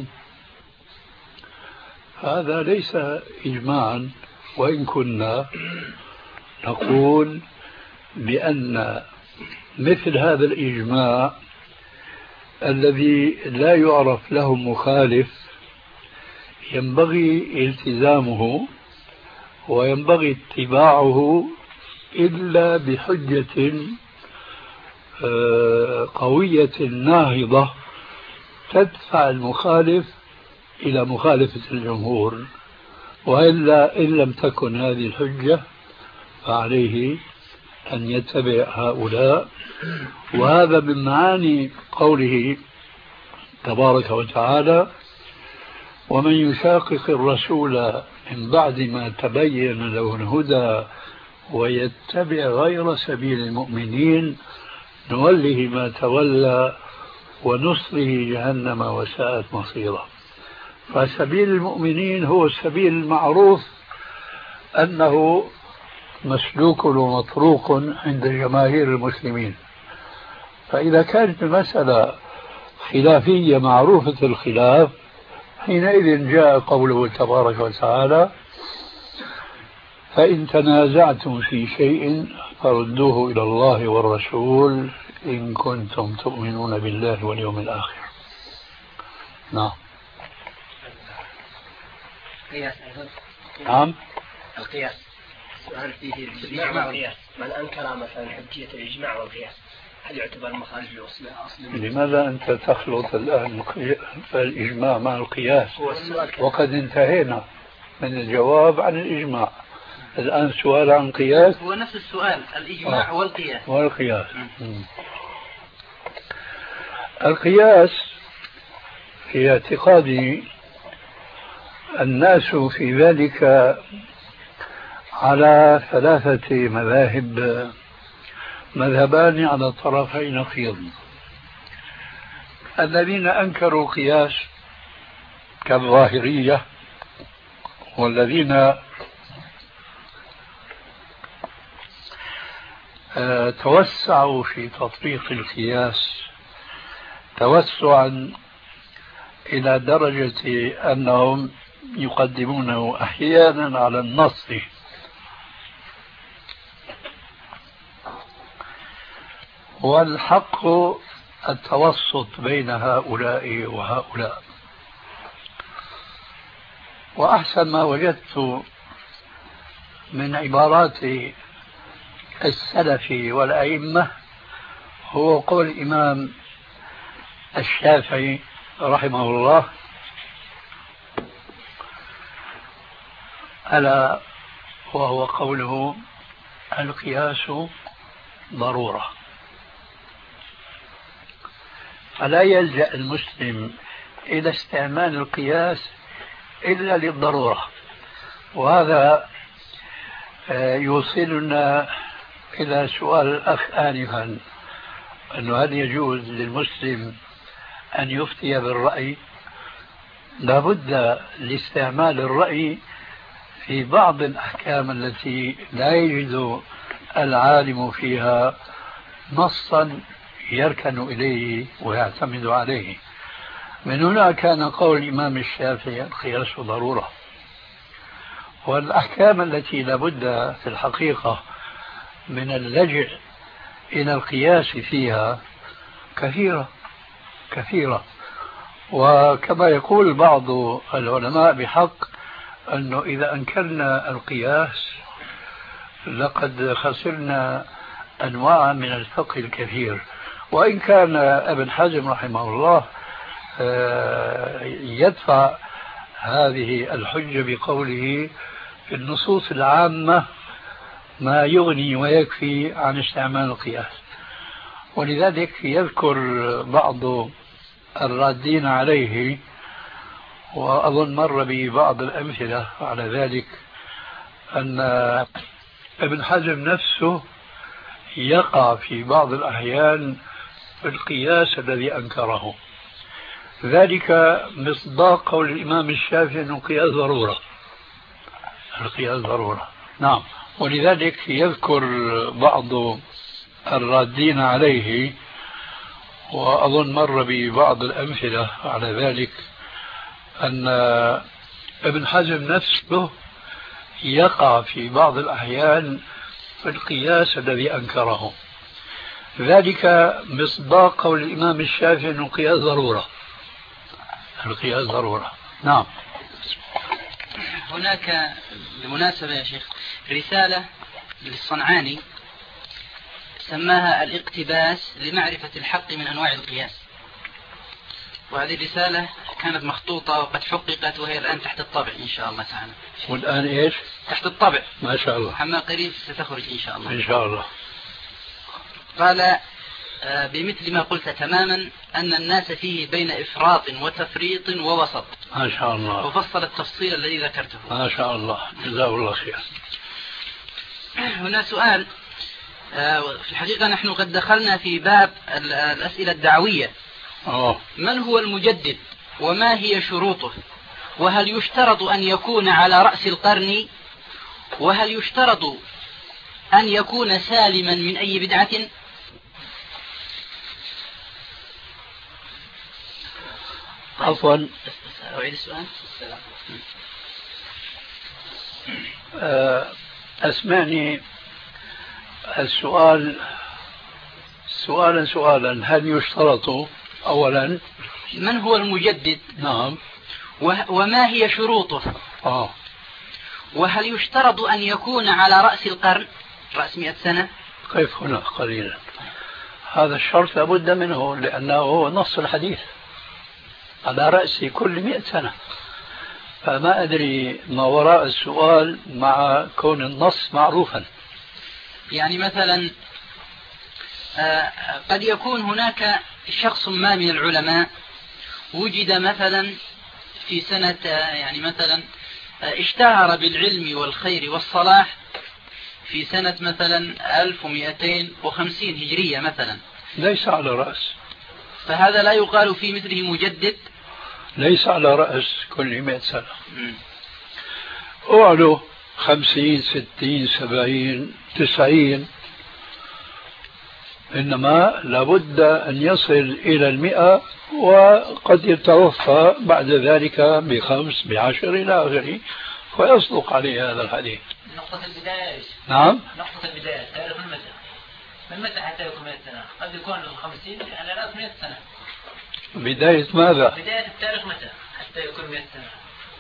S4: هذا ليس إجماعا، وإن كنا نقول بأن مثل هذا الإجماع الذي لا يعرف له مخالف ينبغي التزامه وينبغي اتباعه إلا بحجة قوية ناهضة تدفع المخالف إلى مخالفة الجمهور، وإلا إن لم تكن هذه الحجة فعليه أن يتبع هؤلاء. وهذا من معاني قوله تبارك وتعالى: ومن يشاقق الرسول من بعد ما تبين له الهدى ويتبع غير سبيل المؤمنين نوله ما تولى ونصره جهنم وساءت مصيره. فسبيل المؤمنين هو السبيل المعروف أنه مسلوك ومطروق عند جماهير المسلمين. فإذا كانت المسألة خلافية معروفة الخلاف، حينئذ جاء قوله تبارك وتعالى: فإن تنازعتم في شيء فردوه إلى الله والرسول إن كنتم تؤمنون بالله واليوم الآخر. نعم.
S7: القياس أيضا.
S4: نعم.
S7: القياس سؤال فيه الإجماع والقياس، من أنكر مثلا حجية الإجماع والقياس هل يعتبر مخالف لأصل؟
S4: لماذا أنت تخلط الآن الإجماع مع القياس وقد انتهينا من الجواب عن الإجماع؟ الآن سؤال عن قياس.
S1: هو نفس السؤال، الإجماع والقياس.
S4: القياس في اعتقادي الناس في ذلك على ثلاثة مذاهب، مذهبان على طرفي نقيض. الذين أنكروا القياس كالظاهرية، والذين توسعوا في تطبيق القياس توسعا إلى درجة أنهم يقدمونه أحيانا على النص. والحق التوسط بين هؤلاء وهؤلاء. وأحسن ما وجدت من عبارات السلف والأئمة هو قول الإمام الشافعي رحمه الله: ألا وهو قوله: القياس ضرورة. فلا يلجأ المسلم إلى استعمال القياس إلا للضرورة. وهذا يوصلنا إلى سؤال الأخ آنفا، أنه هل يجوز للمسلم أن يفتي بالرأي؟ لابد لاستعمال الرأي في بعض الأحكام التي لا يجد العالم فيها نصا يركن إليه ويعتمد عليه. من هنا كان قول الإمام الشافعي: القياس ضرورة. والأحكام التي لابد في الحقيقة من اللجئ إلى القياس فيها كثيرة كثيرة. وكما يقول بعض العلماء بحق أنه إذا أنكرنا القياس لقد خسرنا أنواع من الفقه الكثير. وإن كان ابن حزم رحمه الله يدفع هذه الحجة بقوله في النصوص العامة ما يغني ويكفي عن استعمال القياس، ولذلك يذكر بعض الرادين عليه، وأظن مر ببعض الأمثلة على ذلك، أن ابن حزم نفسه يقع في بعض الأحيان في القياس الذي أنكره. ذلك مصداق قول الإمام الشافعي أنه قياس ضرورة، القياس ضرورة. نعم. ولذلك يذكر بعض الرادين عليه، وأظن مر ببعض الأمثلة على ذلك، أن ابن حزم نفسه يقع في بعض الأحيان في القياس الذي أنكره. ذلك مصداق قول الإمام الشافعي أنه قياس ضرورة، القياس ضرورة. نعم.
S1: هناك بمناسبة يا شيخ رسالة للصنعاني سماها الاقتباس لمعرفة الحق من أنواع القياس، وهذه الرسالة كانت مخطوطة وقد حققت وهي الآن تحت الطبع إن شاء الله تعالى.
S4: والآن إيش؟
S1: تحت الطبع
S4: ما شاء الله.
S1: حما قريب ستخرج إن شاء الله.
S4: إن شاء الله.
S1: قال بمثل ما قلت تماما أن الناس فيه بين إفراط وتفريط ووسط.
S4: ما شاء الله.
S1: وفصل التفصيل الذي ذكرته.
S4: ما شاء الله، جزاه الله خير.
S1: هنا سؤال، في الحقيقة نحن قد دخلنا في باب الأسئلة الدعوية. من هو المجدد وما هي شروطه، وهل يشترط أن يكون على رأس القرن، وهل يشترط أن يكون سالما من أي بدعة؟
S4: عفوا
S1: أعيد السؤال.
S4: أسمعني السؤال سؤالا. هل يشترط أولا
S1: من هو المجدد؟
S4: نعم.
S1: وما هي شروطه؟ وهل يشترط أن يكون على رأس القرن، رأس 100 سنة؟
S4: كيف هنا قليلا، هذا الشرط لابد منه لأنه هو نص الحديث على رأس كل 100 سنة. فما أدري ما وراء السؤال مع كون النص معروفا.
S1: يعني مثلا قد يكون هناك شخص ما من العلماء وجد مثلا في سنة، يعني مثلا اشتهر بالعلم والخير والصلاح في سنة مثلا 1250 هجرية مثلا،
S4: ليس على رأس،
S1: فهذا لا يقال في مثله مجدد.
S4: ليس على رأس كل 100 سنة. أعلو 50 60 70 90، إنما لابد أن يصل إلى 100، وقد يتوفى بعد ذلك ب5 ب10 إلى آخره، فيصدق عليه هذا الحديث.
S8: نقطة البداية.
S4: نعم.
S8: نقطة البداية تاريخ من متى؟ من متى حتى يكون 100 سنة؟ قد يكون 50 على رأس 100 سنة.
S4: بداية ماذا؟
S8: بداية التاريخ متى حتى يكون 100 سنة؟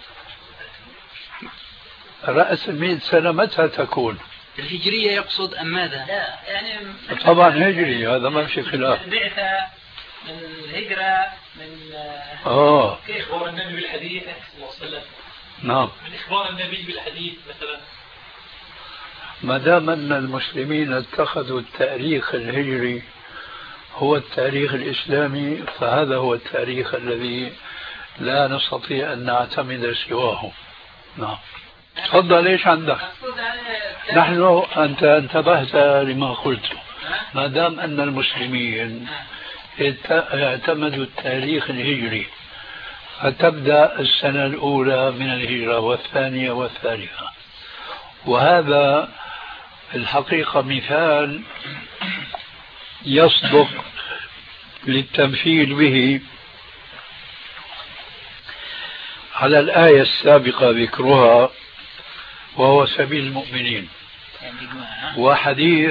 S4: رأس 100 سنة متى تكون؟
S1: الهجرية يقصد أم ماذا؟
S8: لا يعني
S4: طبعا هجري، هذا ما في خلاف.
S8: البعثة من الهجرة من
S6: كيف إخبار النبي بالحديث صلى الله عليه وسلم.
S4: نعم.
S6: من إخبار النبي بالحديث مثلا.
S4: ما دام أن المسلمين اتخذوا التاريخ الهجري هو التاريخ الإسلامي، فهذا هو التاريخ الذي لا نستطيع أن نعتمد سواه. نعم. تفضل، ايش عندك؟ نحن أنت انتبهت لما قلت. ما دام أن المسلمين اعتمدوا التاريخ الهجري، فتبدأ السنة الأولى من الهجرة والثانية والثالثة، وهذا الحقيقة مثال يصدق للتمثيل به على الآية السابقة ذكرها وهو سبيل المؤمنين. وحديث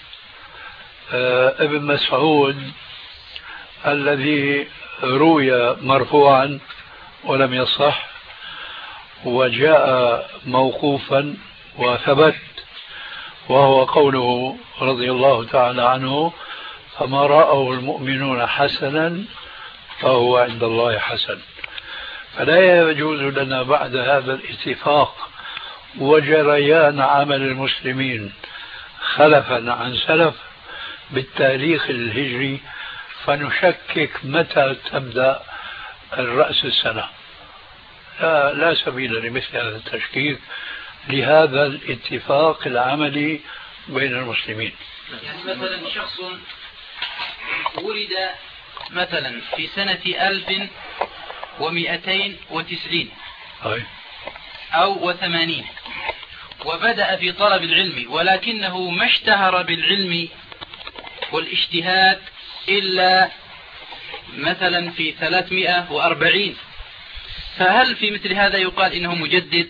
S4: ابن مسعود الذي روي مرفوعا ولم يصح، وجاء موقوفا وثبت، وهو قوله رضي الله تعالى عنه: فما رأوا المؤمنون حسنا فهو عند الله حسن. فلا يجوز لنا بعد هذا الاتفاق وجريان عمل المسلمين خلفا عن سلف بالتاريخ الهجري فنشكك متى تبدأ الرأس السنة. لا سبيل لمثل هذا التشكيك لهذا الاتفاق العملي بين المسلمين.
S1: يعني مثلا شخص ولد مثلا في سنة 1290 أو 80 وبدأ في طلب العلم، ولكنه ما اشتهر بالعلم والاجتهاد إلا مثلا في 340، فهل في مثل هذا يقال إنه مجدد؟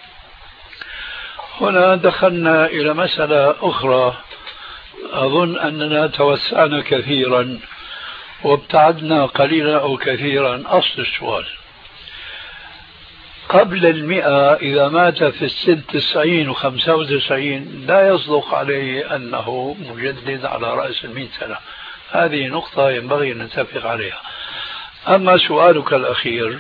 S4: هنا دخلنا إلى مسألة أخرى، أظن أننا توسعنا كثيرا وابتعدنا قليلا أو كثيرا. أصل السؤال: قبل 100 إذا مات في 96 و95 لا يصدق عليه أنه مجدد على رأس 100 سنة. هذه نقطة ينبغي أن نتفق عليها. أما سؤالك الأخير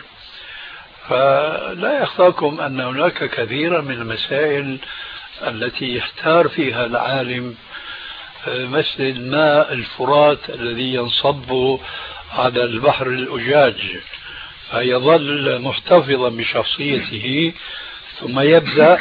S4: فلا يخفاكم أن هناك كثيرا من المسائل التي يحتار فيها العالم، مثل الماء الفرات الذي ينصب على البحر الأجاج فيظل محتفظا بشخصيته ثم يبدأ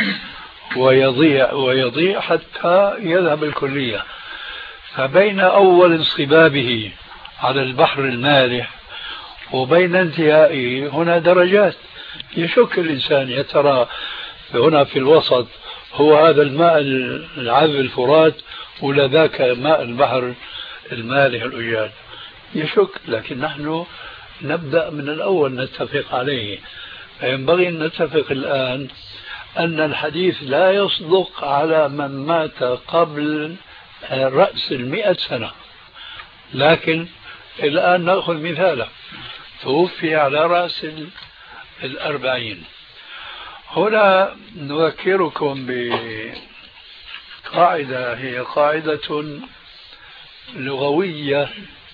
S4: ويضيع حتى يذهب الكلية. فبين أول انصبابه على البحر المالح وبين انتهائه هنا درجات. يشك الإنسان يا ترى هنا في الوسط هو هذا الماء العذب الفرات ولا ذاك ماء البحر المالح الأجاج، يشك. لكن نحن نبدأ من الأول نتفق عليه. فينبغي أن نتفق الآن أن الحديث لا يصدق على من مات قبل رأس 100 سنة. لكن الآن نأخذ مثالا: توفي على رأس 40. هنا نذكركم بقاعدة هي قاعدة لغوية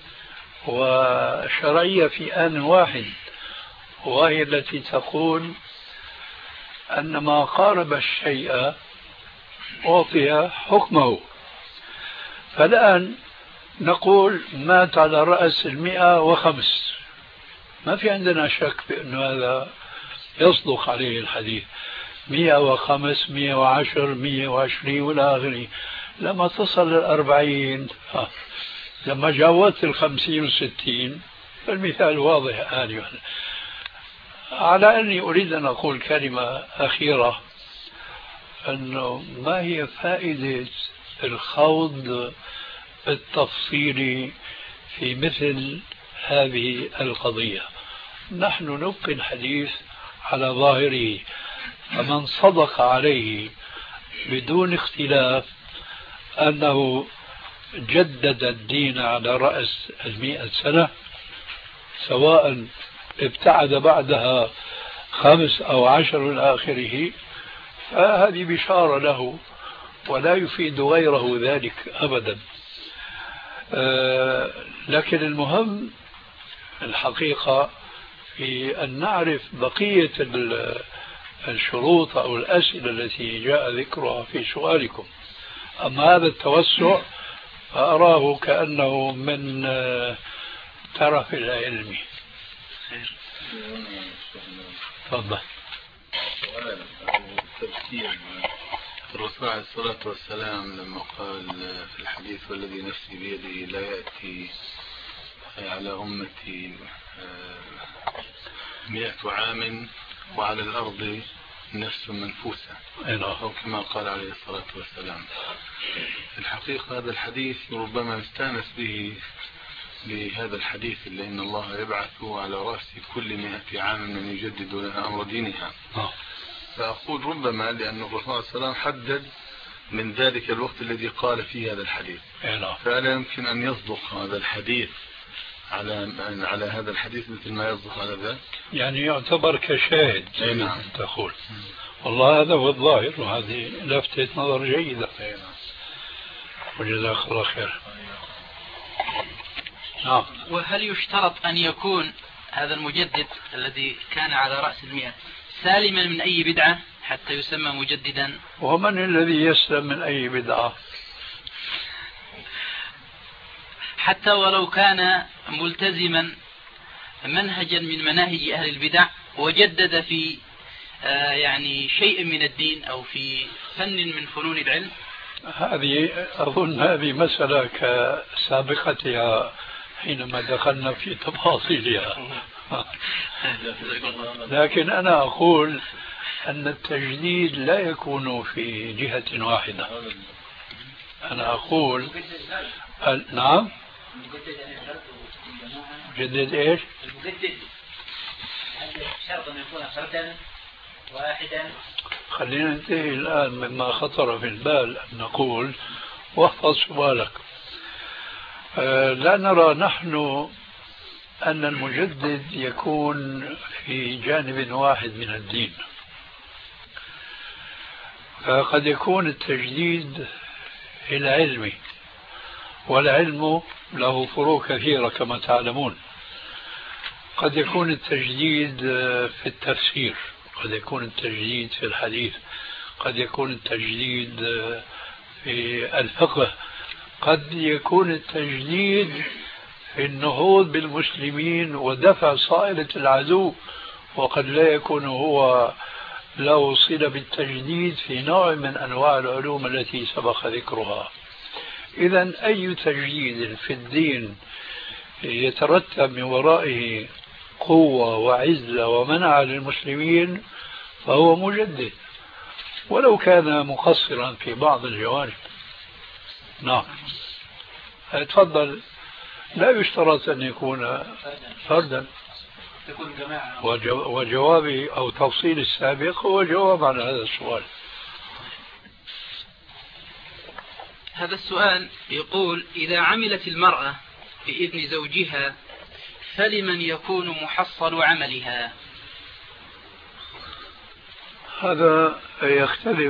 S4: وشرعية في آن واحد، وهي التي تقول أن ما قارب الشيء أعطي حكمه. فالآن نقول مات على رأس 105، ما في عندنا شك بأن هذا يصدق عليه الحديث. 105 110 120 ولا آخره. لما تصل 40 لما جاوزت 50 و60 المثال واضح آنفا. على أني أريد أن أقول كلمة أخيرة، أنه ما هي فائدة الخوض التفصيلي في مثل هذه القضية؟ نحن نبقي الحديث على ظاهره، فمن صدق عليه بدون اختلاف أنه جدد الدين على رأس 100 سنة، سواء ابتعد بعدها 5 أو 10 من آخره، فهذه بشارة له ولا يفيد غيره ذلك أبدا. لكن المهم الحقيقة في أن نعرف بقية الشروط أو الأسئلة التي جاء ذكرها في سؤالكم. أما هذا التوسع فأراه كأنه من ترف العلم. تفضل.
S5: تفسير الرسول عليه الصلاة والسلام لما قال في الحديث: والذي نفسي بيده لا يأتي على أمتي 100 عام وعلى الأرض نفس منفوسة، أو كما قال عليه الصلاة والسلام. الحقيقة هذا الحديث ربما يستانس به بهذا الحديث: لأن الله يبعث على رأس كل 100 عام من يجدد لنا أمر دينها. فأقول ربما لأن الرسول صلى الله عليه وسلم حدد من ذلك الوقت الذي قال فيه هذا الحديث، فلا يمكن أن يصدق هذا الحديث على هذا الحديث مثل ما يصدق على ذاك،
S4: يعني يعتبر كشاهد. نعم. تقول والله هذا هو الظاهر، وهذه لفتة نظر جيدة. وجزاك الله خير. نعم.
S1: وهل يشترط أن يكون هذا المجدد الذي كان على رأس 100 سالما من أي بدعة حتى يسمى مجددا؟
S4: ومن الذي يسلم من أي بدعة؟
S1: حتى ولو كان ملتزما منهجا من مناهج أهل البدع وجدد في يعني شيء من الدين أو في فن من فنون العلم.
S4: هذه أظن هذه مسألة كسابقتها حينما دخلنا في تفاصيلها. لكن أنا أقول أن التجديد لا يكون في جهة واحدة. أنا أقول نعم. مجدد إيش؟ المجدد شرط أن يكون فردا واحدا. خلينا ننتهي الآن مما خطر في البال أن نقول، واحفظ سؤالك. لا نرى نحن أن المجدد يكون في جانب واحد من الدين، فقد يكون التجديد العلمي، والعلم له فروع كثيرة كما تعلمون. قد يكون التجديد في التفسير، قد يكون التجديد في الحديث، قد يكون التجديد في الفقه، قد يكون التجديد في النهوض بالمسلمين ودفع صائلة العدو، وقد لا يكون هو له صلة بالتجديد في نوع من أنواع العلوم التي سبق ذكرها. إذن أي تجديد في الدين يترتب من ورائه قوة وعزة ومنع للمسلمين فهو مجدد، ولو كان مقصرا في بعض الجوانب. نعم. تفضل. لا يشترط أن يكون فردا. وجوابي أو تفصيل السابق هو جواب على هذا السؤال.
S1: هذا السؤال يقول: إذا عملت المرأة بإذن زوجها فلمن يكون محصل عملها؟
S4: هذا يختلف.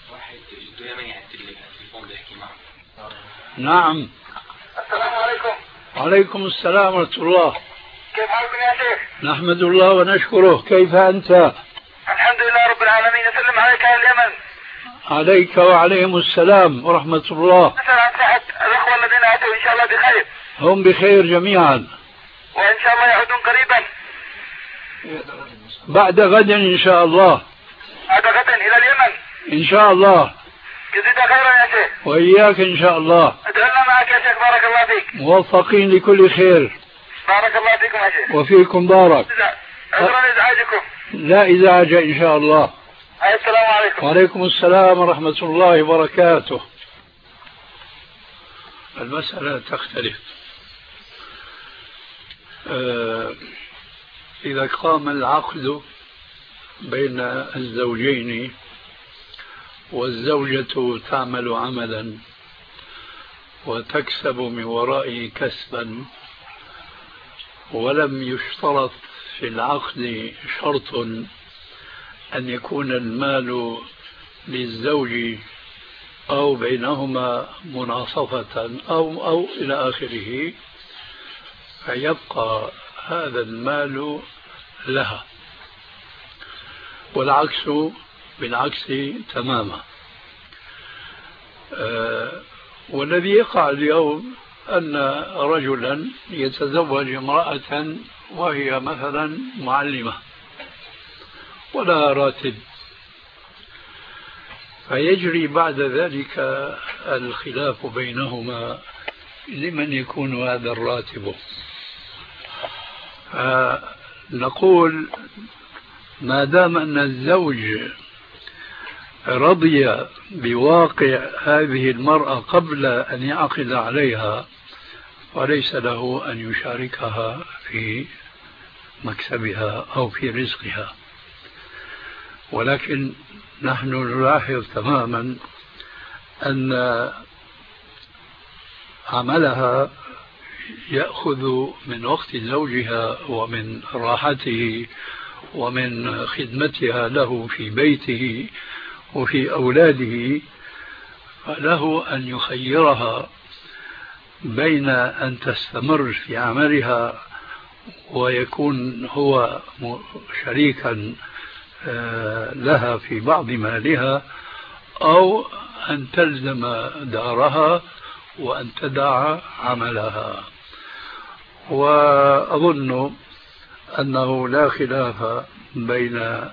S4: نعم.
S9: السلام عليكم.
S4: وعليكم السلام ورحمة الله.
S9: كيف حالكم يا شيخ؟
S4: نحمد الله ونشكره. كيف أنت؟
S9: الحمد لله رب العالمين. أسلم عليك أهل اليمن.
S4: عليك وعليهم السلام ورحمة الله.
S9: أسأل عن صحة الأخوة الذين أتوا إن شاء الله بخير.
S4: هم بخير جميعا،
S9: وإن شاء الله يعودون قريبا.
S4: بعد غد إن شاء الله.
S9: بعد غد إلى اليمن
S4: إن شاء الله.
S9: جزيت خيرا يا شيخ.
S4: وإياك إن شاء الله.
S9: أدعونا معك يا شيخ. بارك الله فيك.
S4: موفقين لكل خير.
S9: بارك الله فيكم يا شيخ.
S4: وفيكم بارك.
S9: عذرا إزعاجكم.
S4: لا إزعاج إن شاء الله.
S9: السلام عليكم.
S4: وعليكم السلام ورحمة الله وبركاته. المسألة تختلف. إذا قام العقد بين الزوجين والزوجة تعمل عملا وتكسب من ورائه كسبا، ولم يشترط في العقد شرط أن يكون المال للزوج أو بينهما مناصفة أو إلى آخره، فيبقى هذا المال لها، والعكس بالعكس تماما. والذي يقع اليوم أن رجلا يتزوج امرأة وهي مثلا معلمة ولا راتب، فيجري بعد ذلك الخلاف بينهما لمن يكون هذا الراتب. نقول ما دام أن الزوج رضي بواقع هذه المرأة قبل أن يعقد عليها وليس له أن يشاركها في مكسبها أو في رزقها. ولكن نحن نلاحظ تماما أن عملها يأخذ من وقت زوجها ومن راحته ومن خدمتها له في بيته وفي أولاده، فله أن يخيرها بين أن تستمر في عملها ويكون هو شريكا لها في بعض مالها، أو أن تلزم دارها وأن تدع عملها. وأظن أنه لا خلاف بين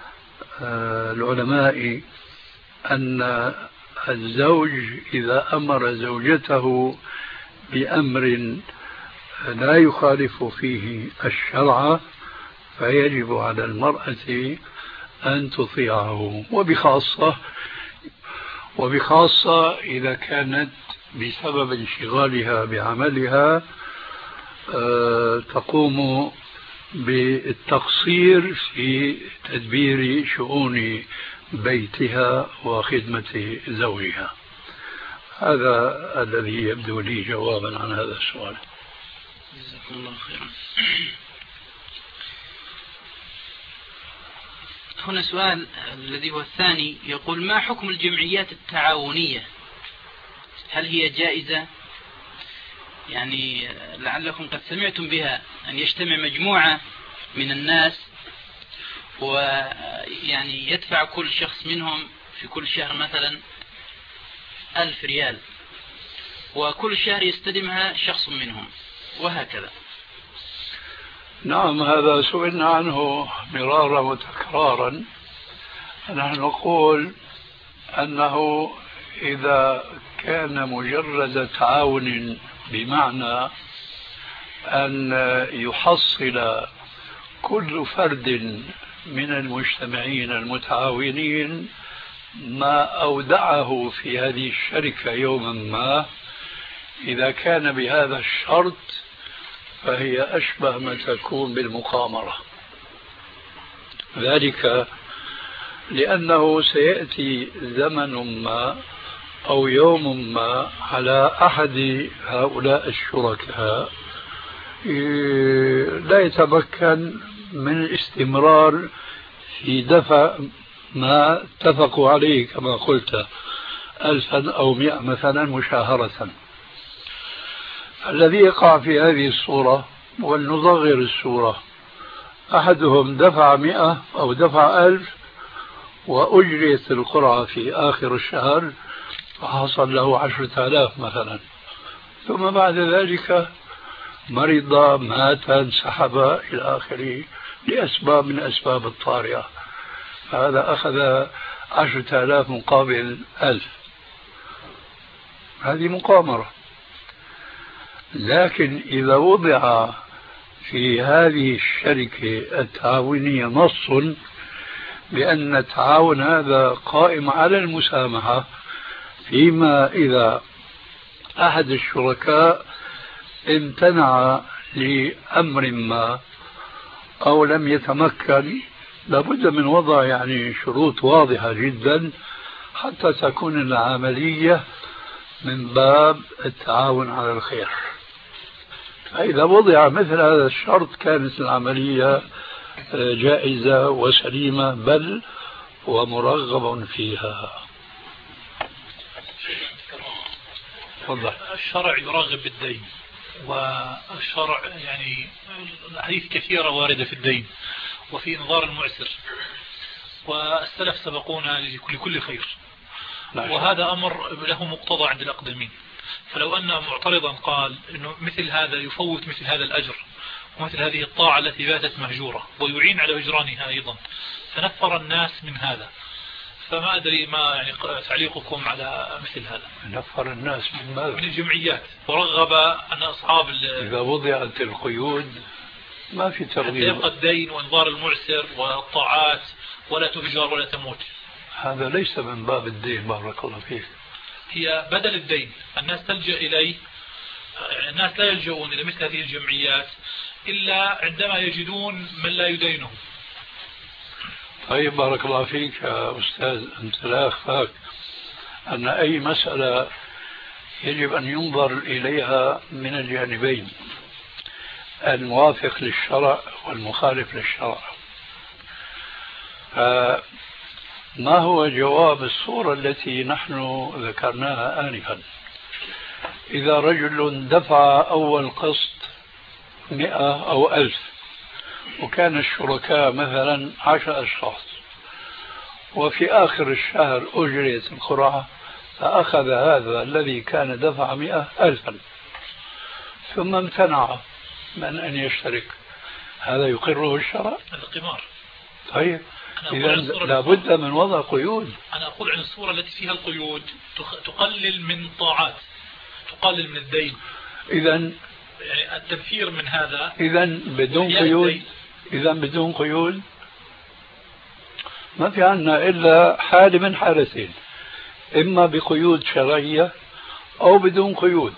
S4: العلماء أن الزوج إذا أمر زوجته بأمر لا يخالف فيه الشرع فيجب على المرأة أن تطيعه، وبخاصة إذا كانت بسبب انشغالها بعملها تقوم بالتقصير في تدبير شؤون بيتها وخدمة زوجها. هذا الذي يبدو لي جوابا عن هذا السؤال.
S1: جزاكم الله خيرا. هنا سؤال الذي هو الثاني، يقول: ما حكم الجمعيات التعاونية؟ هل هي جائزة؟ يعني لعلكم قد سمعتم بها، أن يجتمع مجموعة من الناس ويعني يدفع كل شخص منهم في كل شهر مثلا 1000 ريال، وكل شهر يستلمها شخص منهم، وهكذا.
S4: نعم، هذا سئلنا عنه مرارا وتكرارا. نحن نقول أنه إذا كان مجرد تعاون بمعنى أن يحصل كل فرد من المجتمعين المتعاونين ما أودعه في هذه الشركة يوما ما، إذا كان بهذا الشرط فهي أشبه ما تكون بالمقامرة. ذلك لأنه سيأتي زمن ما أو يوم ما على أحد هؤلاء الشركاء لا يتمكن من الاستمرار في دفع ما اتفقوا عليه كما قلت 1000 أو 100 مثلا مشاهرة. الذي يقع في هذه الصورة، ولنصغر الصورة، أحدهم دفع 100 أو دفع 1000 وأجريت القرعة في آخر الشهر فحصل له 10,000 مثلا، ثم بعد ذلك مرض، مات، انسحب إلى آخره لأسباب من أسباب الطارئة، هذا أخذ 10,000 مقابل 1000. هذه مقامرة. لكن إذا وضع في هذه الشركة التعاونية نص بأن التعاون هذا قائم على المسامحة، فيما إذا أحد الشركاء امتنع لأمر ما أو لم يتمكن، لابد من وضع يعني شروط واضحة جدا حتى تكون العملية من باب التعاون على الخير. فإذا وضع مثل هذا الشرط كانت العملية جائزة وسليمة، بل ومرغب فيها.
S6: الشرع يرغب بالدين، والشرع يعني الحديث كثيرة واردة في الدين وفي إنظار المعسر، والسلف سبقونا لكل خير، وهذا أمر له مقتضى عند الأقدمين. فلو أن معترضا قال إنه مثل هذا يفوت مثل هذا الأجر ومثل هذه الطاعة التي باتت مهجورة ويعين على هجرانها أيضا، فنفر الناس من هذا. فما أدري ما يعني تعليقكم على مثل هذا.
S4: نفر الناس من ماذا؟
S6: من الجمعيات، ورغب أن أصحاب
S4: إذا وضعت القيود ما في ترغيب،
S6: يبقى الدين وانظار المعسر والطاعات ولا تهجر ولا تموت.
S4: هذا ليس من باب الدين، بارك الله فيك.
S6: هي بدل الدين، الناس تلجأ إليه. الناس لا يلجؤون إلى مثل هذه الجمعيات إلا عندما يجدون من لا يدينهم.
S4: طيب بارك الله فيك يا أستاذ، أنت لا يخفاك أن أي مسألة يجب أن ينظر إليها من الجانبين، الموافق للشرع والمخالف للشرع. ما هو جواب الصورة التي نحن ذكرناها آنفا؟ إذا رجل دفع أول قسط 100 أو 1000 وكان الشركاء مثلا 10 أشخاص، وفي آخر الشهر أجريت القرعة فأخذ هذا الذي كان دفع 100 ألفا ثم امتنع من أن يشترك، هذا يقره الشرع؟
S6: هذا قمار.
S4: طيب إذا لابد من وضع قيود.
S6: أنا أقول عن الصورة التي فيها القيود تقلل من طاعات، تقلل من الدين.
S4: إذا
S6: يعني التنفير من هذا
S4: إذا بدون قيود، إذا بدون قيود ما في عنا إلا حالة من حالتين، إما بقيود شرعية أو بدون قيود.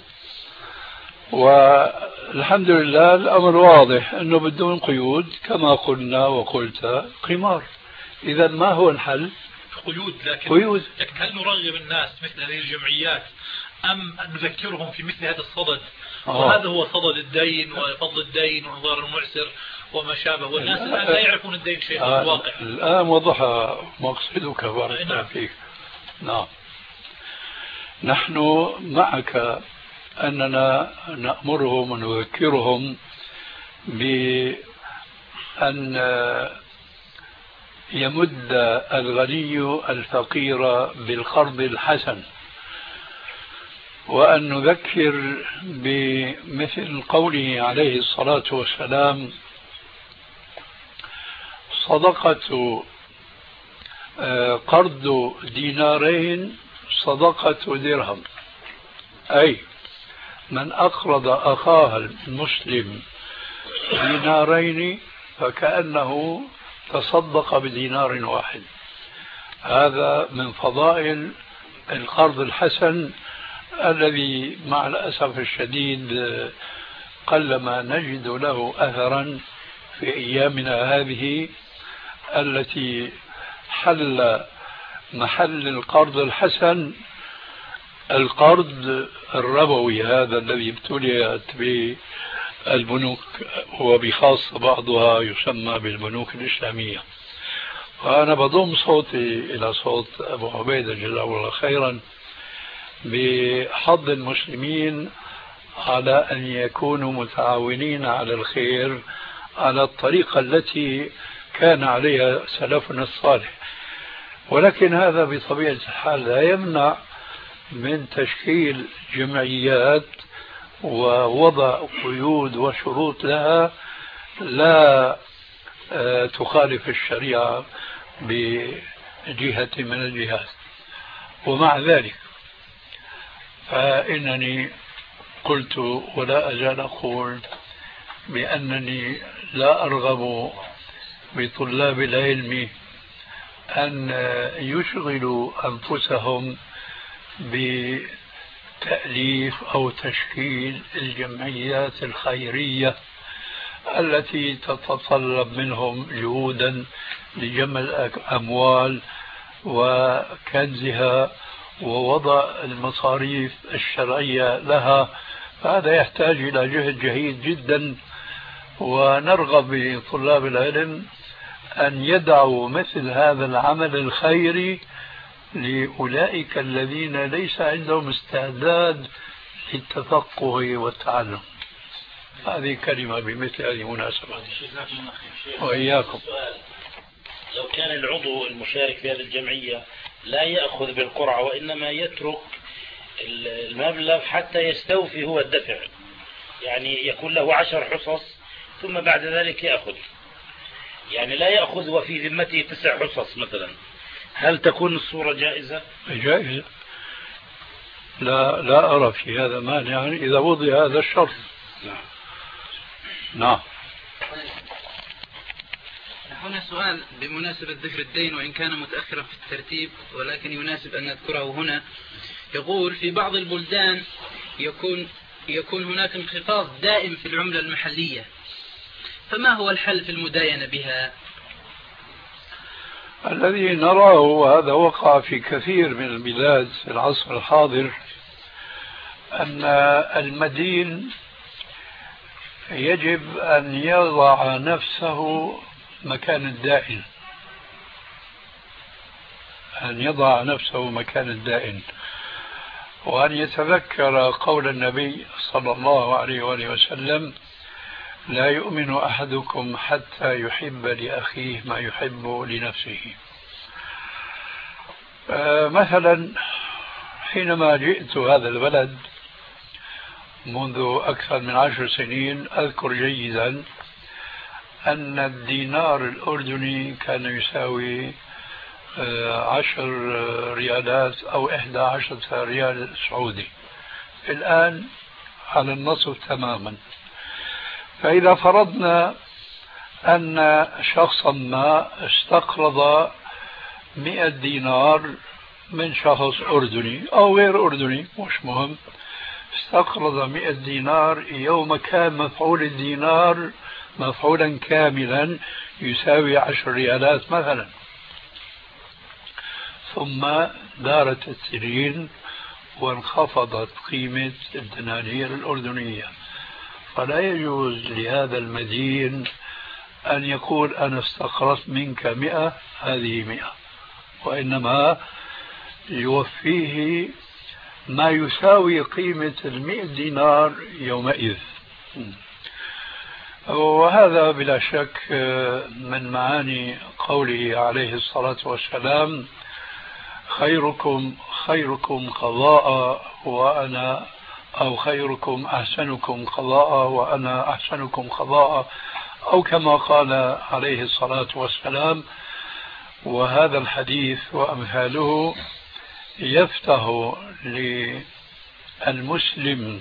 S4: والحمد لله الأمر واضح أنه بدون قيود كما قلنا وقلت قمار. إذا ما هو الحل؟
S6: قيود. لكن هل نرغب الناس مثل هذه الجمعيات أم نذكرهم في مثل هذا الصدد؟ وهذا هو صدد الدين وفضل الدين وانظار المعسر وما شابه، والناس الآن لا يعرفون الدين شيء في الواقع.
S4: الآن وضح مقصدك بارك الله فيك. نعم، نحن معك أننا نأمرهم ونذكرهم بأن يمد الغني الفقير بالقرض الحسن، وأن نذكر بمثل قوله عليه الصلاة والسلام: صدقة قرض دينارين صدقة درهم، أي من أقرض أخاه المسلم دينارين فكأنه تصدق بدينار واحد. هذا من فضائل القرض الحسن الذي مع الأسف الشديد قلما نجد له أثرا في أيامنا هذه التي حل محل القرض الحسن القرض الربوي، هذا الذي ابتليت به البنوك وبخاصة بعضها يسمى بالبنوك الإسلامية. وأنا بضم صوتي إلى صوت أبو عبيدة جزاه الله خيرا بحض المسلمين على أن يكونوا متعاونين على الخير على الطريقة التي كان عليها سلفنا الصالح. ولكن هذا بطبيعة الحال لا يمنع من تشكيل جمعيات ووضع قيود وشروط لها لا تخالف الشريعة بجهة من الجهات. ومع ذلك فإنني قلت ولا أزال أقول بأنني لا أرغب بطلاب العلم أن يشغلوا أنفسهم بتأليف أو تشكيل الجمعيات الخيرية التي تتطلب منهم جهودا لجمع الأموال وكنزها ووضع المصاريف الشرعية لها. فهذا يحتاج إلى جهد جهيد جدا، ونرغب بطلاب العلم أن يدعوا مثل هذا العمل الخيري لأولئك الذين ليس عندهم استعداد للتفقه والتعلم. هذه كلمة بمثل هذه المناسبة. وإياكم.
S10: لو كان العضو المشارك في هذه الجمعية لا يأخذ بالقرعة وإنما يترك المبلغ حتى يستوفي هو الدفع، يعني يكون له 10 حصص ثم بعد ذلك يأخذ، يعني لا يأخذ وفي ذمته 9 حصص مثلا، هل تكون الصورة جائزة؟
S4: جائزة، لا أرى في هذا مانع يعني إذا وضع هذا الشرط. نعم.
S1: هنا سؤال بمناسبة ذكر الدين وإن كان متأخرا في الترتيب ولكن يناسب أن نذكره هنا. يقول: في بعض البلدان يكون هناك انخفاض دائم في العملة المحلية، فما هو الحل في المداينة بها؟
S4: الذي نراه، وهذا وقع في كثير من البلاد في العصر الحاضر، أن المدين يجب أن يضع نفسه مكان الدائن، أن يضع نفسه مكان الدائن، وأن يتذكر قول النبي صلى الله عليه وآله وسلم: لا يؤمن أحدكم حتى يحب لأخيه ما يحب لنفسه. مثلا حينما جئت هذا البلد منذ أكثر من 10 سنين، أذكر جيدا أن الدينار الأردني كان يساوي 10 ريالات أو 11 ريال سعودي، الآن على النصف تماما. فإذا فرضنا أن شخصا ما استقرض 100 دينار من شخص أردني أو غير أردني مش مهم، استقرض 100 دينار، يوم كان مفعول الدينار مفعولا كاملا يساوي 10 ريالات مثلا، ثم دارت السنين وانخفضت قيمة الدنانير الأردنية، فلا يجوز لهذا المدين أن يقول أنا استقرضت منك 100 هذه 100، وإنما يوفيه ما يساوي قيمة 100 دينار يومئذ. وهذا بلا شك من معاني قوله عليه الصلاة والسلام: خيركم قضاء وأنا، أو خيركم أحسنكم قضاء وأنا أحسنكم قضاء، أو كما قال عليه الصلاة والسلام. وهذا الحديث وأمثاله يفتح للمسلم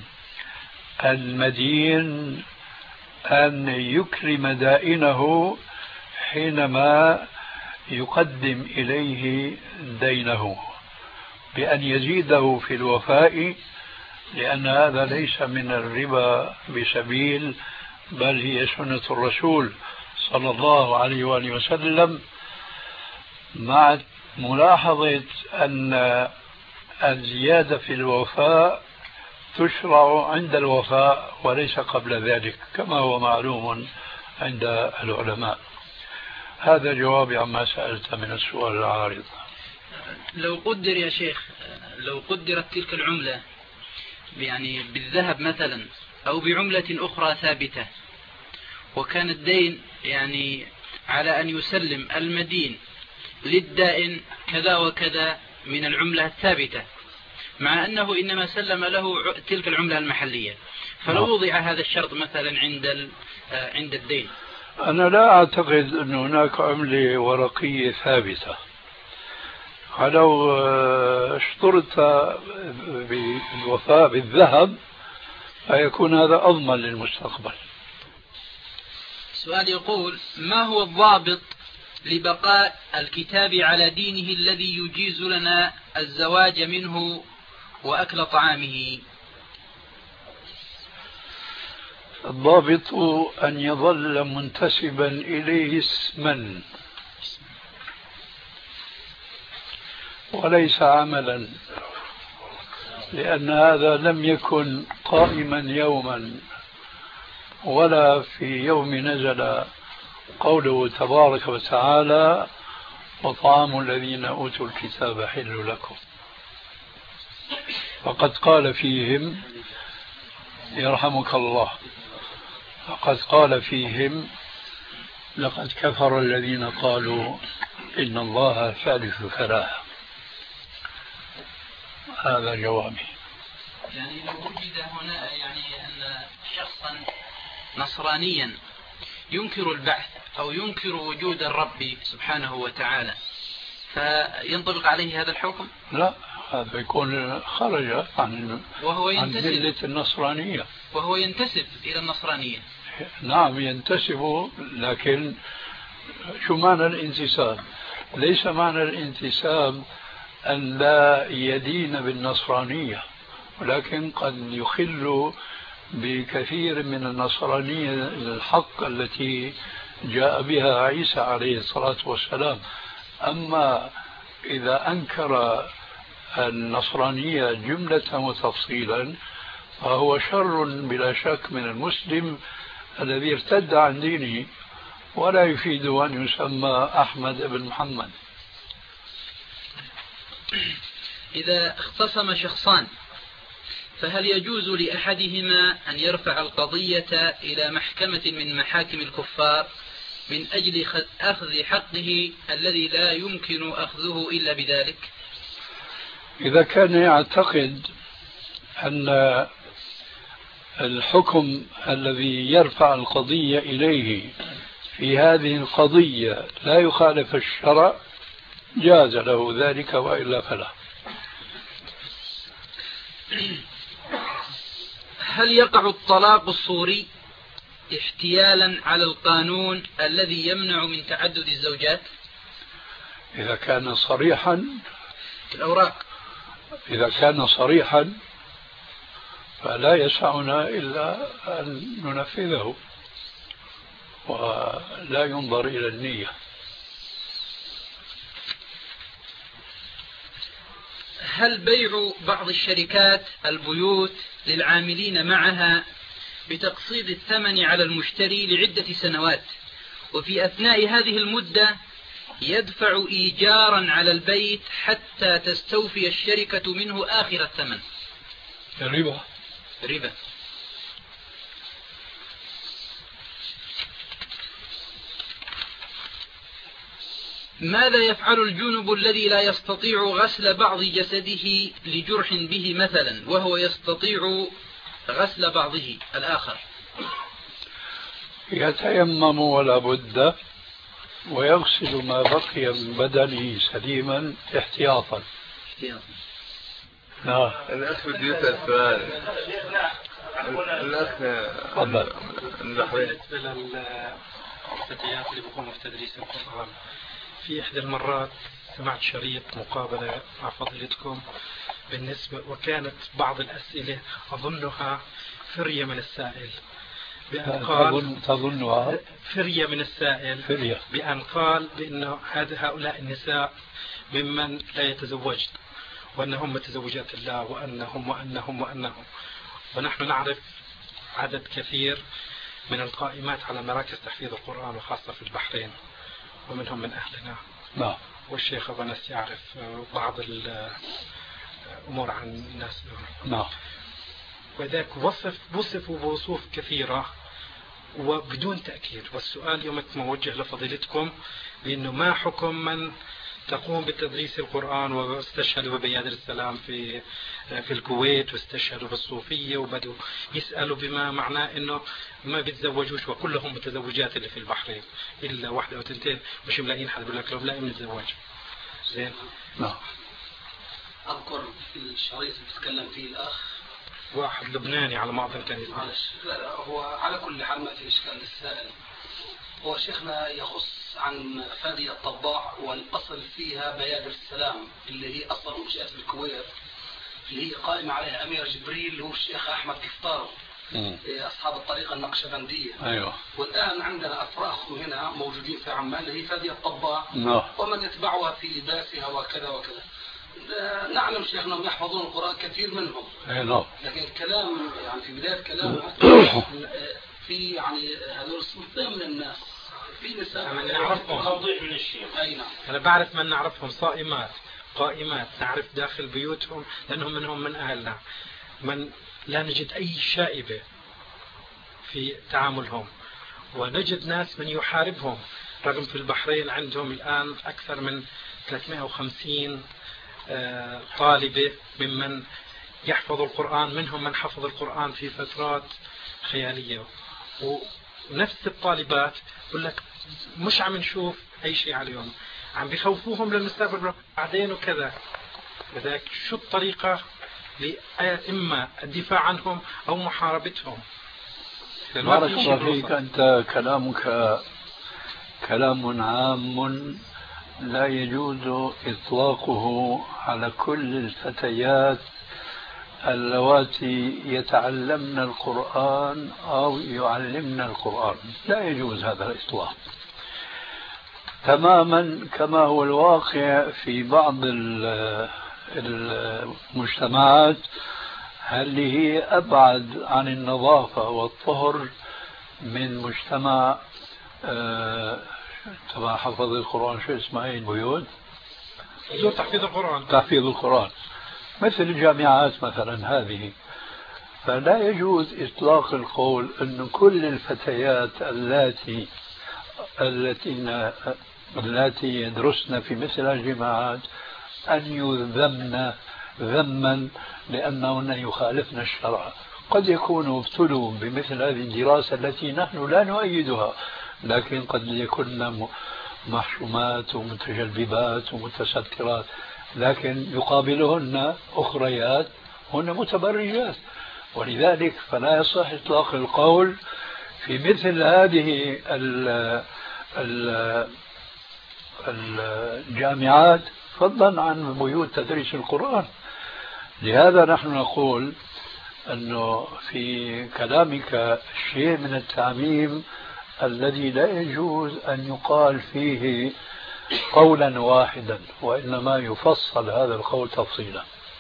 S4: المدين أن يكرم دائنه حينما يقدم إليه دينه، بأن يزيده في الوفاء، لأن هذا ليس من الربا بسبيل، بل هي سنة الرسول صلى الله عليه وآله وسلم، مع ملاحظة أن الزيادة في الوفاء تشرع عند الوفاء وليس قبل ذلك، كما هو معلوم عند العلماء. هذا جوابي عما سألت من السؤال العارض.
S1: لو قدر يا شيخ، لو قدرت تلك العملة يعني بالذهب مثلا أو بعملة أخرى ثابتة، وكان الدين يعني على أن يسلم المدين للدائن كذا وكذا من العملة الثابتة، مع أنه إنما سلم له تلك العملة المحلية، فلو وضع هذا الشرط مثلا عند الدين.
S4: أنا لا أعتقد أن هناك عملة ورقية ثابتة، ولو اشترط بالوفاء بالذهب فيكون هذا أضمن للمستقبل.
S1: سؤال يقول: ما هو الضابط لبقاء الكتاب على دينه الذي يجيز لنا الزواج منه وأكل طعامه؟
S4: الضابط أن يظل منتسبا إليه اسما وليس عملا، لأن هذا لم يكن قائما يوما ولا في يوم نزل قوله تبارك وتعالى: وطعام الذين أوتوا الكتاب حل لكم. فقد قال فيهم يرحمك الله، فقد قال فيهم: لقد كفر الذين قالوا إن الله ثالث ثلاثة. هذا جوابي.
S1: يعني لو وجد هنا يعني أن شخصا نصرانيا ينكر البعث أو ينكر وجود الرب سبحانه وتعالى، فينطبق عليه هذا الحكم؟
S4: لا، هذا يكون خرج عن ملة النصرانية،
S1: وهو ينتسب إلى النصرانية.
S4: نعم ينتسب، لكن شو معنى الانتساب؟ ليس معنى الانتساب أن لا يدين بالنصرانية، ولكن قد يخل بكثير من النصرانية الحق التي جاء بها عيسى عليه الصلاة والسلام، أما إذا أنكر النصرانية جملة وتفصيلا فهو شر بلا شك من المسلم الذي ارتد عن دينه، ولا يفيد أن يسمى أحمد بن محمد.
S1: إذا اختصم شخصان فهل يجوز لأحدهما أن يرفع القضية إلى محكمة من محاكم الكفار من أجل أخذ حقه الذي لا يمكن أخذه إلا بذلك؟
S4: إذا كان يعتقد أن الحكم الذي يرفع القضية إليه في هذه القضية لا يخالف الشرع جاز له ذلك، وإلا فلا.
S1: هل يقع الطلاق الصوري احتيالا على القانون الذي يمنع من تعدد الزوجات؟
S4: إذا كان صريحا
S1: في الأوراق،
S4: إذا كان صريحا فلا يسعنا إلا أن ننفذه ولا ينظر إلى النية.
S1: هل بيع بعض الشركات البيوت للعاملين معها بتقسيط الثمن على المشتري لعدة سنوات، وفي أثناء هذه المدة يدفع إيجارا على البيت حتى تستوفي الشركة منه آخر الثمن؟
S4: ربا.
S1: ماذا يفعل الجنب الذي لا يستطيع غسل بعض جسده لجرح به مثلا، وهو يستطيع غسل بعضه الآخر؟
S4: يتيمم ولا بد، ويغسل ما بقي من بدنه سليما احتياطا.
S5: الأخ بده يسأل سؤال. الأخ
S4: تفضل.
S11: بالنسبة للفتيات اللي بيقوموا في تدريس القرآن، في إحدى المرات سمعت شريط مقابلة مع فضيلتكم بالنسبة، وكانت بعض الأسئلة أظنها فرية من السائل، بأن قال
S4: تظنها
S11: فرية من السائل
S4: فرية،
S11: بأن قال بأنه هؤلاء النساء ممن لا يتزوجن، وأنهم متزوجات الله، وأنهم ونحن نعرف عدد كثير من القائمات على مراكز تحفيظ القرآن وخاصة في البحرين، ومنهم من أهلنا.
S4: نعم.
S11: والشيخ أبنس يعرف بعض الأمور عن الناس.
S4: نعم.
S11: وذاك وصفوا بوصوف كثيرة وبدون تأكيد. والسؤال يوم موجه لفضيلتكم بأنه ما حكم من تقوم بتدريس القرآن واستشهدوا ببيادر السلام في الكويت، واستشهدوا بالصوفية، وبدوا يسألوا بما معناه انه ما بيتزوجوش، وكلهم متزوجات اللي في البحرين الا واحدة او تنتين مش ملاقيين حد بيقول لك لو لا نتزوج. زين.
S4: نعم.
S2: اذكر في الشريط اللي تتكلم فيه الاخ
S11: واحد لبناني على ما اظن كان يسمع.
S2: لا هو على كل حال ما في اشكال للسائل. هو شيخنا يخص عن فادي الطباع، والأصل فيها بيادر السلام اللي هي أصلا منشأة في الكويت، اللي هي قائمة عليها أمير جبريل اللي هو الشيخ أحمد كفتار، أصحاب الطريقة النقشبندية.
S4: أيوة.
S2: والآن عندنا أفراخ هنا موجودين في عمان اللي هي فادي الطباع، ومن يتبعها في لباسها وكذا وكذا. نعلم شيخنا يحفظون القرآن كثير منهم.
S4: أيوة.
S2: لكن الكلام يعني في بداية كلام في يعني هذول الصنفين من الناس، في نساء
S11: من نعرفهم
S10: توضيح من الشيخ.
S2: أي نعم.
S11: أنا بعرف من نعرفهم صائمات قائمات، نعرف داخل بيوتهم لأنهم منهم من أهلنا، من لا نجد أي شائبة في تعاملهم، ونجد ناس من يحاربهم، رغم في البحرين عندهم الآن أكثر من 350 طالبة ممن يحفظ القرآن، منهم من حفظ القرآن في فترات خيالية، ونفس الطالبات يقول لك مش عم نشوف أي شيء عليهم، عم بيخوفوهم للمستقبل بعدين وكذا. لذلك شو الطريقة إما الدفاع عنهم أو محاربتهم؟
S4: بارك الله فيك. أنت كلامك كلام عام لا يجوز إطلاقه على كل الفتيات اللواتي يتعلمن القرآن أو يعلمن القرآن، لا يجوز هذا الإطلاق. تماما كما هو الواقع في بعض المجتمعات اللي هي أبعد عن النظافة والطهر من مجتمع تبع حفظ القرآن. شو اسمها هي البيوت؟
S11: تحفيظ القرآن.
S4: تحفيظ القرآن مثل الجامعات مثلا هذه. فلا يجوز إطلاق القول أن كل الفتيات التي يدرسن في مثل الجامعات أن يذمن ذما لأنهن يخالفن الشرع. قد يكونوا ابتلوا بمثل هذه الدراسة التي نحن لا نؤيدها، لكن قد يكون محشومات ومتجلبات ومتسترات، لكن يقابلهن أخريات هن متبرجات. ولذلك فلا يصح إطلاق القول في مثل هذه الجامعات فضلا عن بيوت تدريس القرآن. لهذا نحن نقول أنه في كلامك شيء من التعميم الذي لا يجوز أن يقال فيه قولا واحدا، وإنما يفصل هذا القول تفصيلا.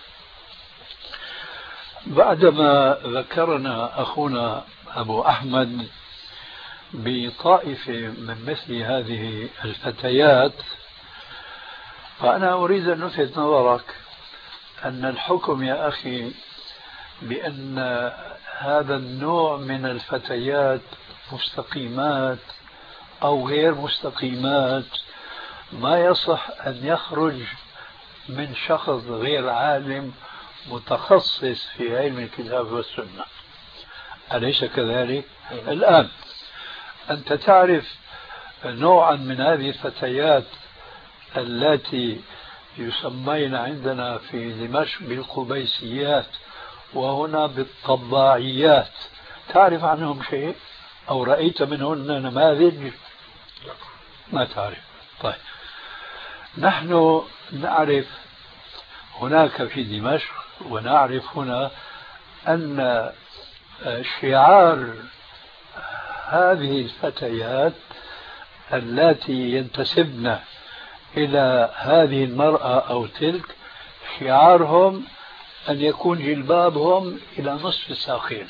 S4: بعدما ذكرنا أخونا أبو أحمد بطائفة من مثل هذه الفتيات، فأنا أريد أن ألفت نظرك أن الحكم يا أخي بأن هذا النوع من الفتيات مستقيمات أو غير مستقيمات ما يصح أن يخرج من شخص غير عالم متخصص في علم الكتاب والسنة. أليس كذلك؟ الآن أنت تعرف نوعا من هذه الفتيات التي يسمين عندنا في دمشق بالقبيسيات وهنا بالطباعيات، تعرف عنهم شيء أو رأيت منهن نماذج؟ ما تعرف. طيب نحن نعرف هناك في دمشق ونعرف هنا أن شعار هذه الفتيات التي ينتسبن إلى هذه المرأة أو تلك شعارهم أن يكون جلبابهم إلى نصف الساقين،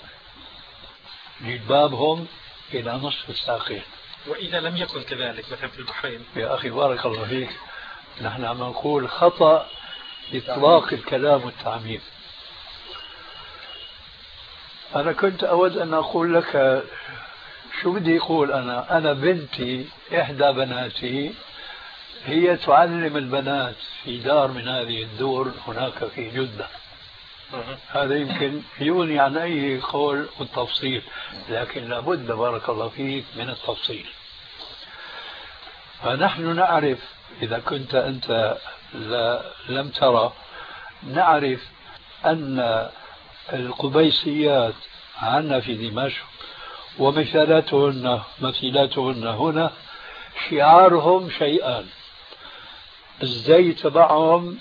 S4: جلبابهم إلى نصف الساقين.
S11: وإذا لم يكن كذلك مثلا في البحرين؟
S4: يا أخي بارك الله فيك، نحن عم نقول خطأ إطلاق الكلام والتعميم. أنا كنت أود أن أقول لك شو بدي أقول. أنا بنتي إحدى بناتي هي تعلم البنات في دار من هذه الدور هناك في جدة. هذا يمكن يغني عن أي قول والتفصيل، لكن لابد بارك الله فيك من التفصيل. فنحن نعرف، إذا كنت أنت لم ترى، نعرف أن القبيسيات عندنا في دمشق ومثيلاتهن هنا شعارهم شيئان. الزي تبعهم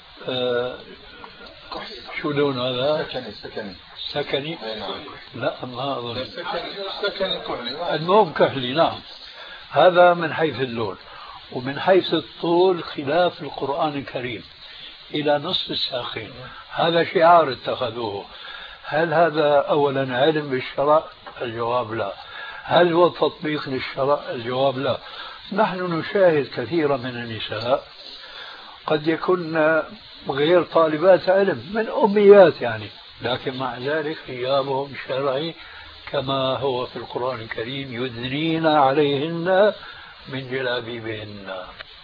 S4: شو لون هذا؟ سكني لا ما أظن
S5: سكني كحلي.
S4: المهم كحلي. نعم، هذا من حيث اللون. ومن حيث الطول خلاف القرآن الكريم إلى نصف الساقين. هذا شعار اتخذوه. هل هذا أولا علم بالشرع؟ الجواب لا. هل هو تطبيق للشرع؟ الجواب لا. نحن نشاهد كثيرا من النساء قد يكون غير طالبات علم، من أميات يعني، لكن مع ذلك حجابهم شرعي كما هو في القرآن الكريم: يدنين عليهن من جلابيبهن.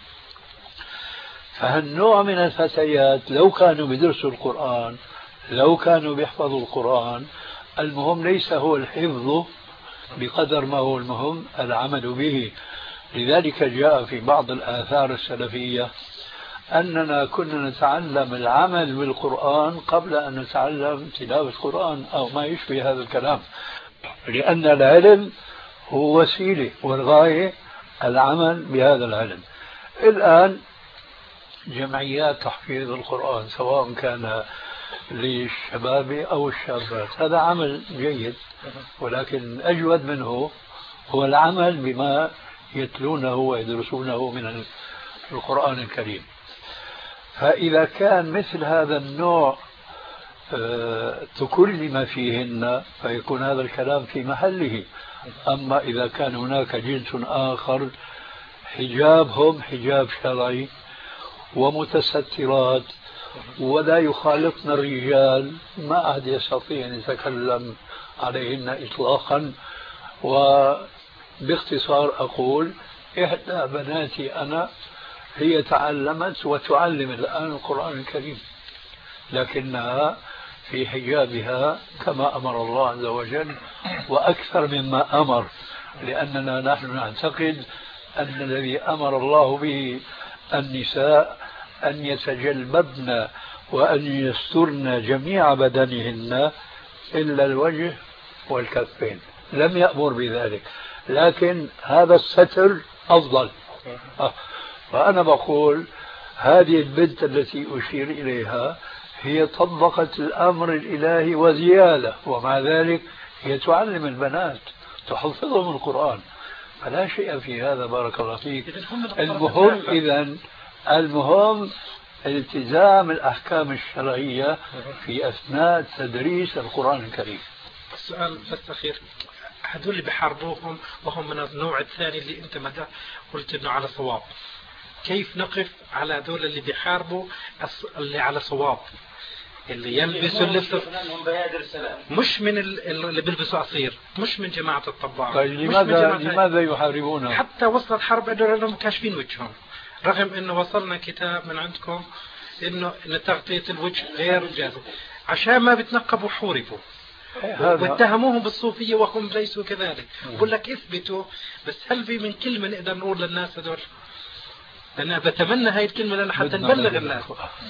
S4: فهالنوع من الفتيات لو كانوا بيدرسوا القرآن، لو كانوا بيحفظوا القرآن، المهم ليس هو الحفظ بقدر ما هو المهم العمل به. لذلك جاء في بعض الآثار السلفية أننا كنا نتعلم العمل بالقرآن قبل أن نتعلم تلاوة القرآن أو ما يشبه هذا الكلام، لأن العلم هو وسيلة والغاية العمل بهذا العلم. الآن جمعيات تحفيظ القرآن سواء كان للشباب أو الشابات، هذا عمل جيد، ولكن أجود منه هو العمل بما يتلونه ويدرسونه من القرآن الكريم. فإذا كان مثل هذا النوع تكلم فيهن فيكون هذا الكلام في محله. أما إذا كان هناك جنس آخر حجابهم حجاب شرعي ومتسترات ولا يخالطن الرجال، ما أحد يستطيع أن يتكلم عليهن إطلاقا. وباختصار أقول إحدى بناتي أنا هي تعلمت وتعلم الآن القرآن الكريم، لكنها في حجابها كما أمر الله عز وجل وأكثر مما أمر، لأننا نحن نعتقد أن الذي أمر الله به النساء أن يتجلببن وأن يسترن جميع بدنهن إلا الوجه والكفين، لم يأمر بذلك، لكن هذا الستر أفضل. فأنا بقول هذه البنت التي أشير إليها هي طبقت الأمر الإلهي وزيادة، ومع ذلك هي تعلم البنات تحفظهم القرآن، فلا شيء في هذا. بارك الله فيك. المهم التزام الأحكام الشرعية في أثناء تدريس القرآن الكريم.
S11: السؤال بس أخير، هذول اللي بحاربوهم وهم من النوع الثاني اللي أنت مدى قلت إنه على صواب، كيف نقف على هذول اللي بيحاربوا اللي على صواب، اللي يلبسوا اللبس مش من اللي بيلبسوا عصير، مش من جماعة الطباعة؟
S4: طيب لماذا يحاربونه؟
S11: حتى وصل الحرب أنهم كاشفين وجههم، رغم أنه وصلنا كتاب من عندكم إنه تغطية الوجه غير جاهزة، عشان ما بتنقبوا حوربوا واتهموهم بالصوفية وهم ليسوا كذلك. بقول لك اثبتوا، بس هل في من كلمة نقدر نقول للناس هذول؟ أنا بتمنى هاي الكلمة لنا حتى نبلغ الناس.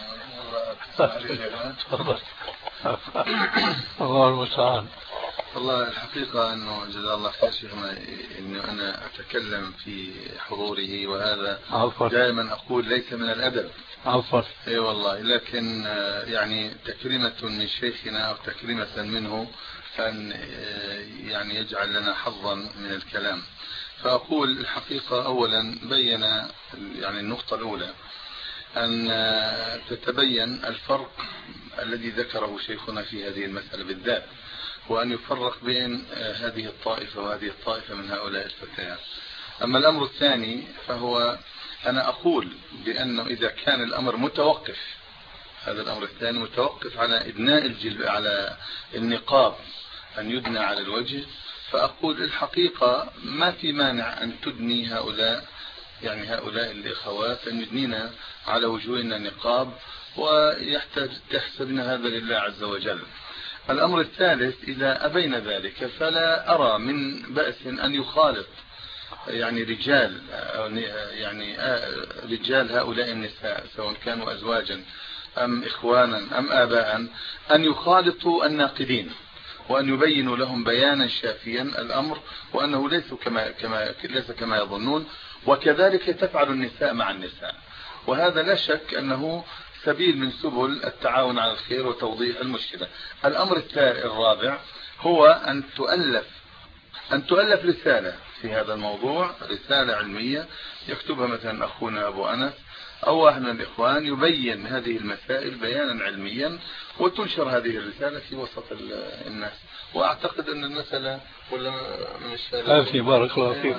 S4: الله المستعان.
S5: والله الحقيقة أنه جزا الله خير شيخنا أنه أنا أتكلم في حضوره، وهذا دائما أقول ليس من الأدب.
S4: عفوا.
S5: أي والله، لكن يعني تكريمة من شيخنا أو تكريمة منه أن يعني يجعل لنا حظا من الكلام. فأقول الحقيقة أولا بين يعني النقطة الأولى أن تتبين الفرق الذي ذكره شيخنا في هذه المسألة بالذات، وأن يفرق بين هذه الطائفة وهذه الطائفة من هؤلاء الفتيات. أما الأمر الثاني فهو أنا أقول بأنه إذا كان الأمر متوقف، هذا الأمر الثاني متوقف على إدناء على النقاب أن يدنى على الوجه، فأقول الحقيقة ما في مانع أن تدني هؤلاء الأخوات أن يدنينا على وجوهنا النقاب ويحتاج تحسبن هذا لله عز وجل. الأمر الثالث إذا أبين ذلك فلا أرى من بأس أن يخالط يعني رجال هؤلاء النساء سواء كانوا أزواجا أم إخوانا أم آباء أن يخالطوا الناقدين وأن يبينوا لهم بيانا شافيا الأمر، وأنه ليس كما يظنون، وكذلك تفعل النساء مع النساء، وهذا لا شك أنه سبيل من سبل التعاون على الخير وتوضيح المشكلة. الأمر الرابع هو أن تؤلف رسالة في هذا الموضوع، رسالة علمية يكتبها مثلا أخونا أبو أنس أو واحد من الإخوان يبين هذه المسائل بيانا علميا، وتنشر هذه الرسالة في وسط الناس. وأعتقد أن المسألة ولا مش
S4: بارك الله فيك.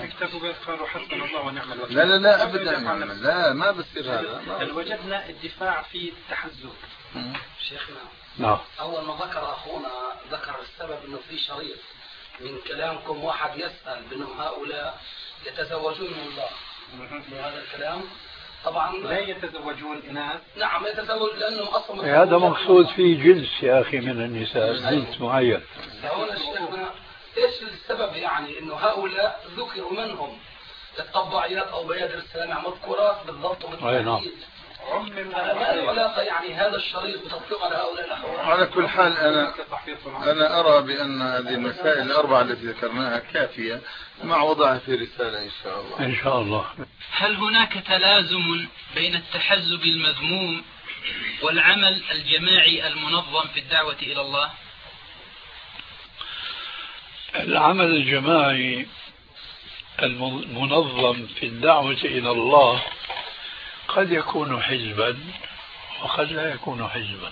S5: لا أبدا، لا ما بصير هذا.
S2: وجدنا الدفاع في التحزب. شيخنا
S4: نعم.
S2: أول ما ذكر السبب أنه في شريط من كلامكم واحد يسأل بأنهم هؤلاء يتزوجون من الله، من هذا الكلام طبعا
S11: لا يتزوجون إناث.
S2: نعم يتزوج لأنهم أصلا
S4: هذا مقصود فيه جنس يا أخي من النساء، جنس معين.
S2: هنا شيخنا إيش السبب يعني إنه هؤلاء ذكروا منهم الطباعيات أو بيادر السلامة مذكورات بالضبط وبالتحديد. ما العلاقة يعني هذا الشريط بتطبيق على هؤلاء الأخوات؟
S5: على كل حال أنا أرى بأن هذه المسائل الأربعة التي ذكرناها كافية مع وضعها في رسالة إن شاء الله.
S4: إن شاء الله.
S1: هل هناك تلازم بين التحزب المذموم والعمل الجماعي المنظم في الدعوة إلى الله؟
S4: العمل الجماعي المنظم في الدعوة إلى الله قد يكون حزبا وقد لا يكون حزبا.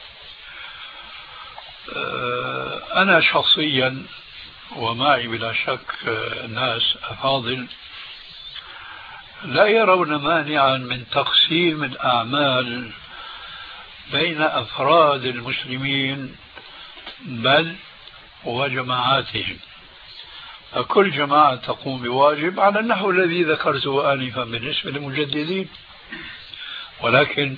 S4: أنا شخصيا ومعي بلا شك ناس أفاضل لا يرون مانعا من تقسيم الأعمال بين أفراد المسلمين بل وجماعاتهم، فكل جماعة تقوم بواجب على النحو الذي ذكرته آنفا بالنسبة للمجددين. ولكن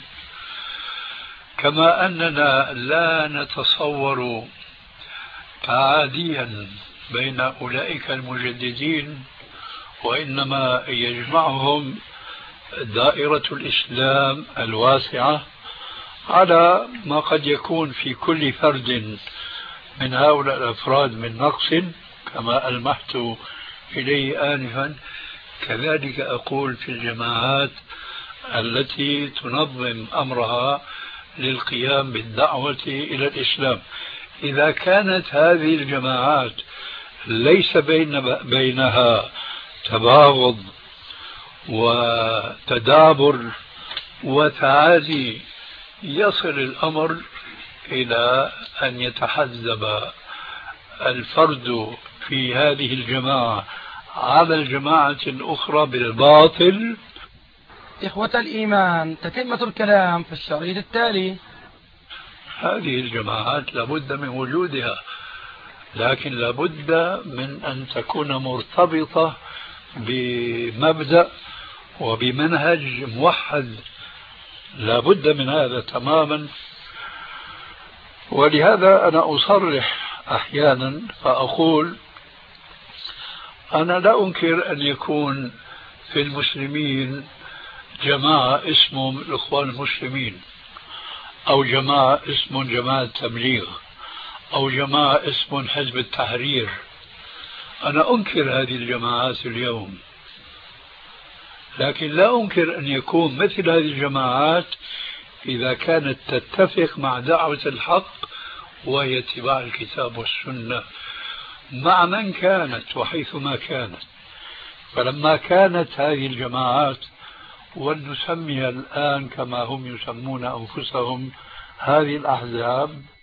S4: كما أننا لا نتصور تعاديا بين أولئك المجددين وإنما يجمعهم دائرة الإسلام الواسعة على ما قد يكون في كل فرد من هؤلاء الأفراد من نقص كما ألمحت إليه آنفا، كذلك أقول في الجماعات التي تنظم أمرها للقيام بالدعوة إلى الإسلام. إذا كانت هذه الجماعات ليس بينها تباغض وتدابر وتعادي، يصل الأمر إلى أن يتحزب الفرد في هذه الجماعة على الجماعة الأخرى بالباطل.
S12: إخوة الإيمان، تتمة الكلام في الشريط التالي.
S4: هذه الجماعات لابد من وجودها، لكن لابد من أن تكون مرتبطة بمبدأ وبمنهج موحد، لابد من هذا تماما. ولهذا أنا أصرح أحيانا فأقول أنا لا أنكر أن يكون في المسلمين جماعة اسمهم الإخوان المسلمين، أو جماعة اسمهم جماعة التبليغ، أو جماعة اسمهم حزب التحرير. أنا أنكر هذه الجماعات اليوم، لكن لا أنكر أن يكون مثل هذه الجماعات إذا كانت تتفق مع دعوة الحق وهي اتباع الكتاب والسنة مع من كانت وحيثما كانت. فلما كانت هذه الجماعات، ولنسميها الآن كما هم يسمون أنفسهم هذه الأحزاب،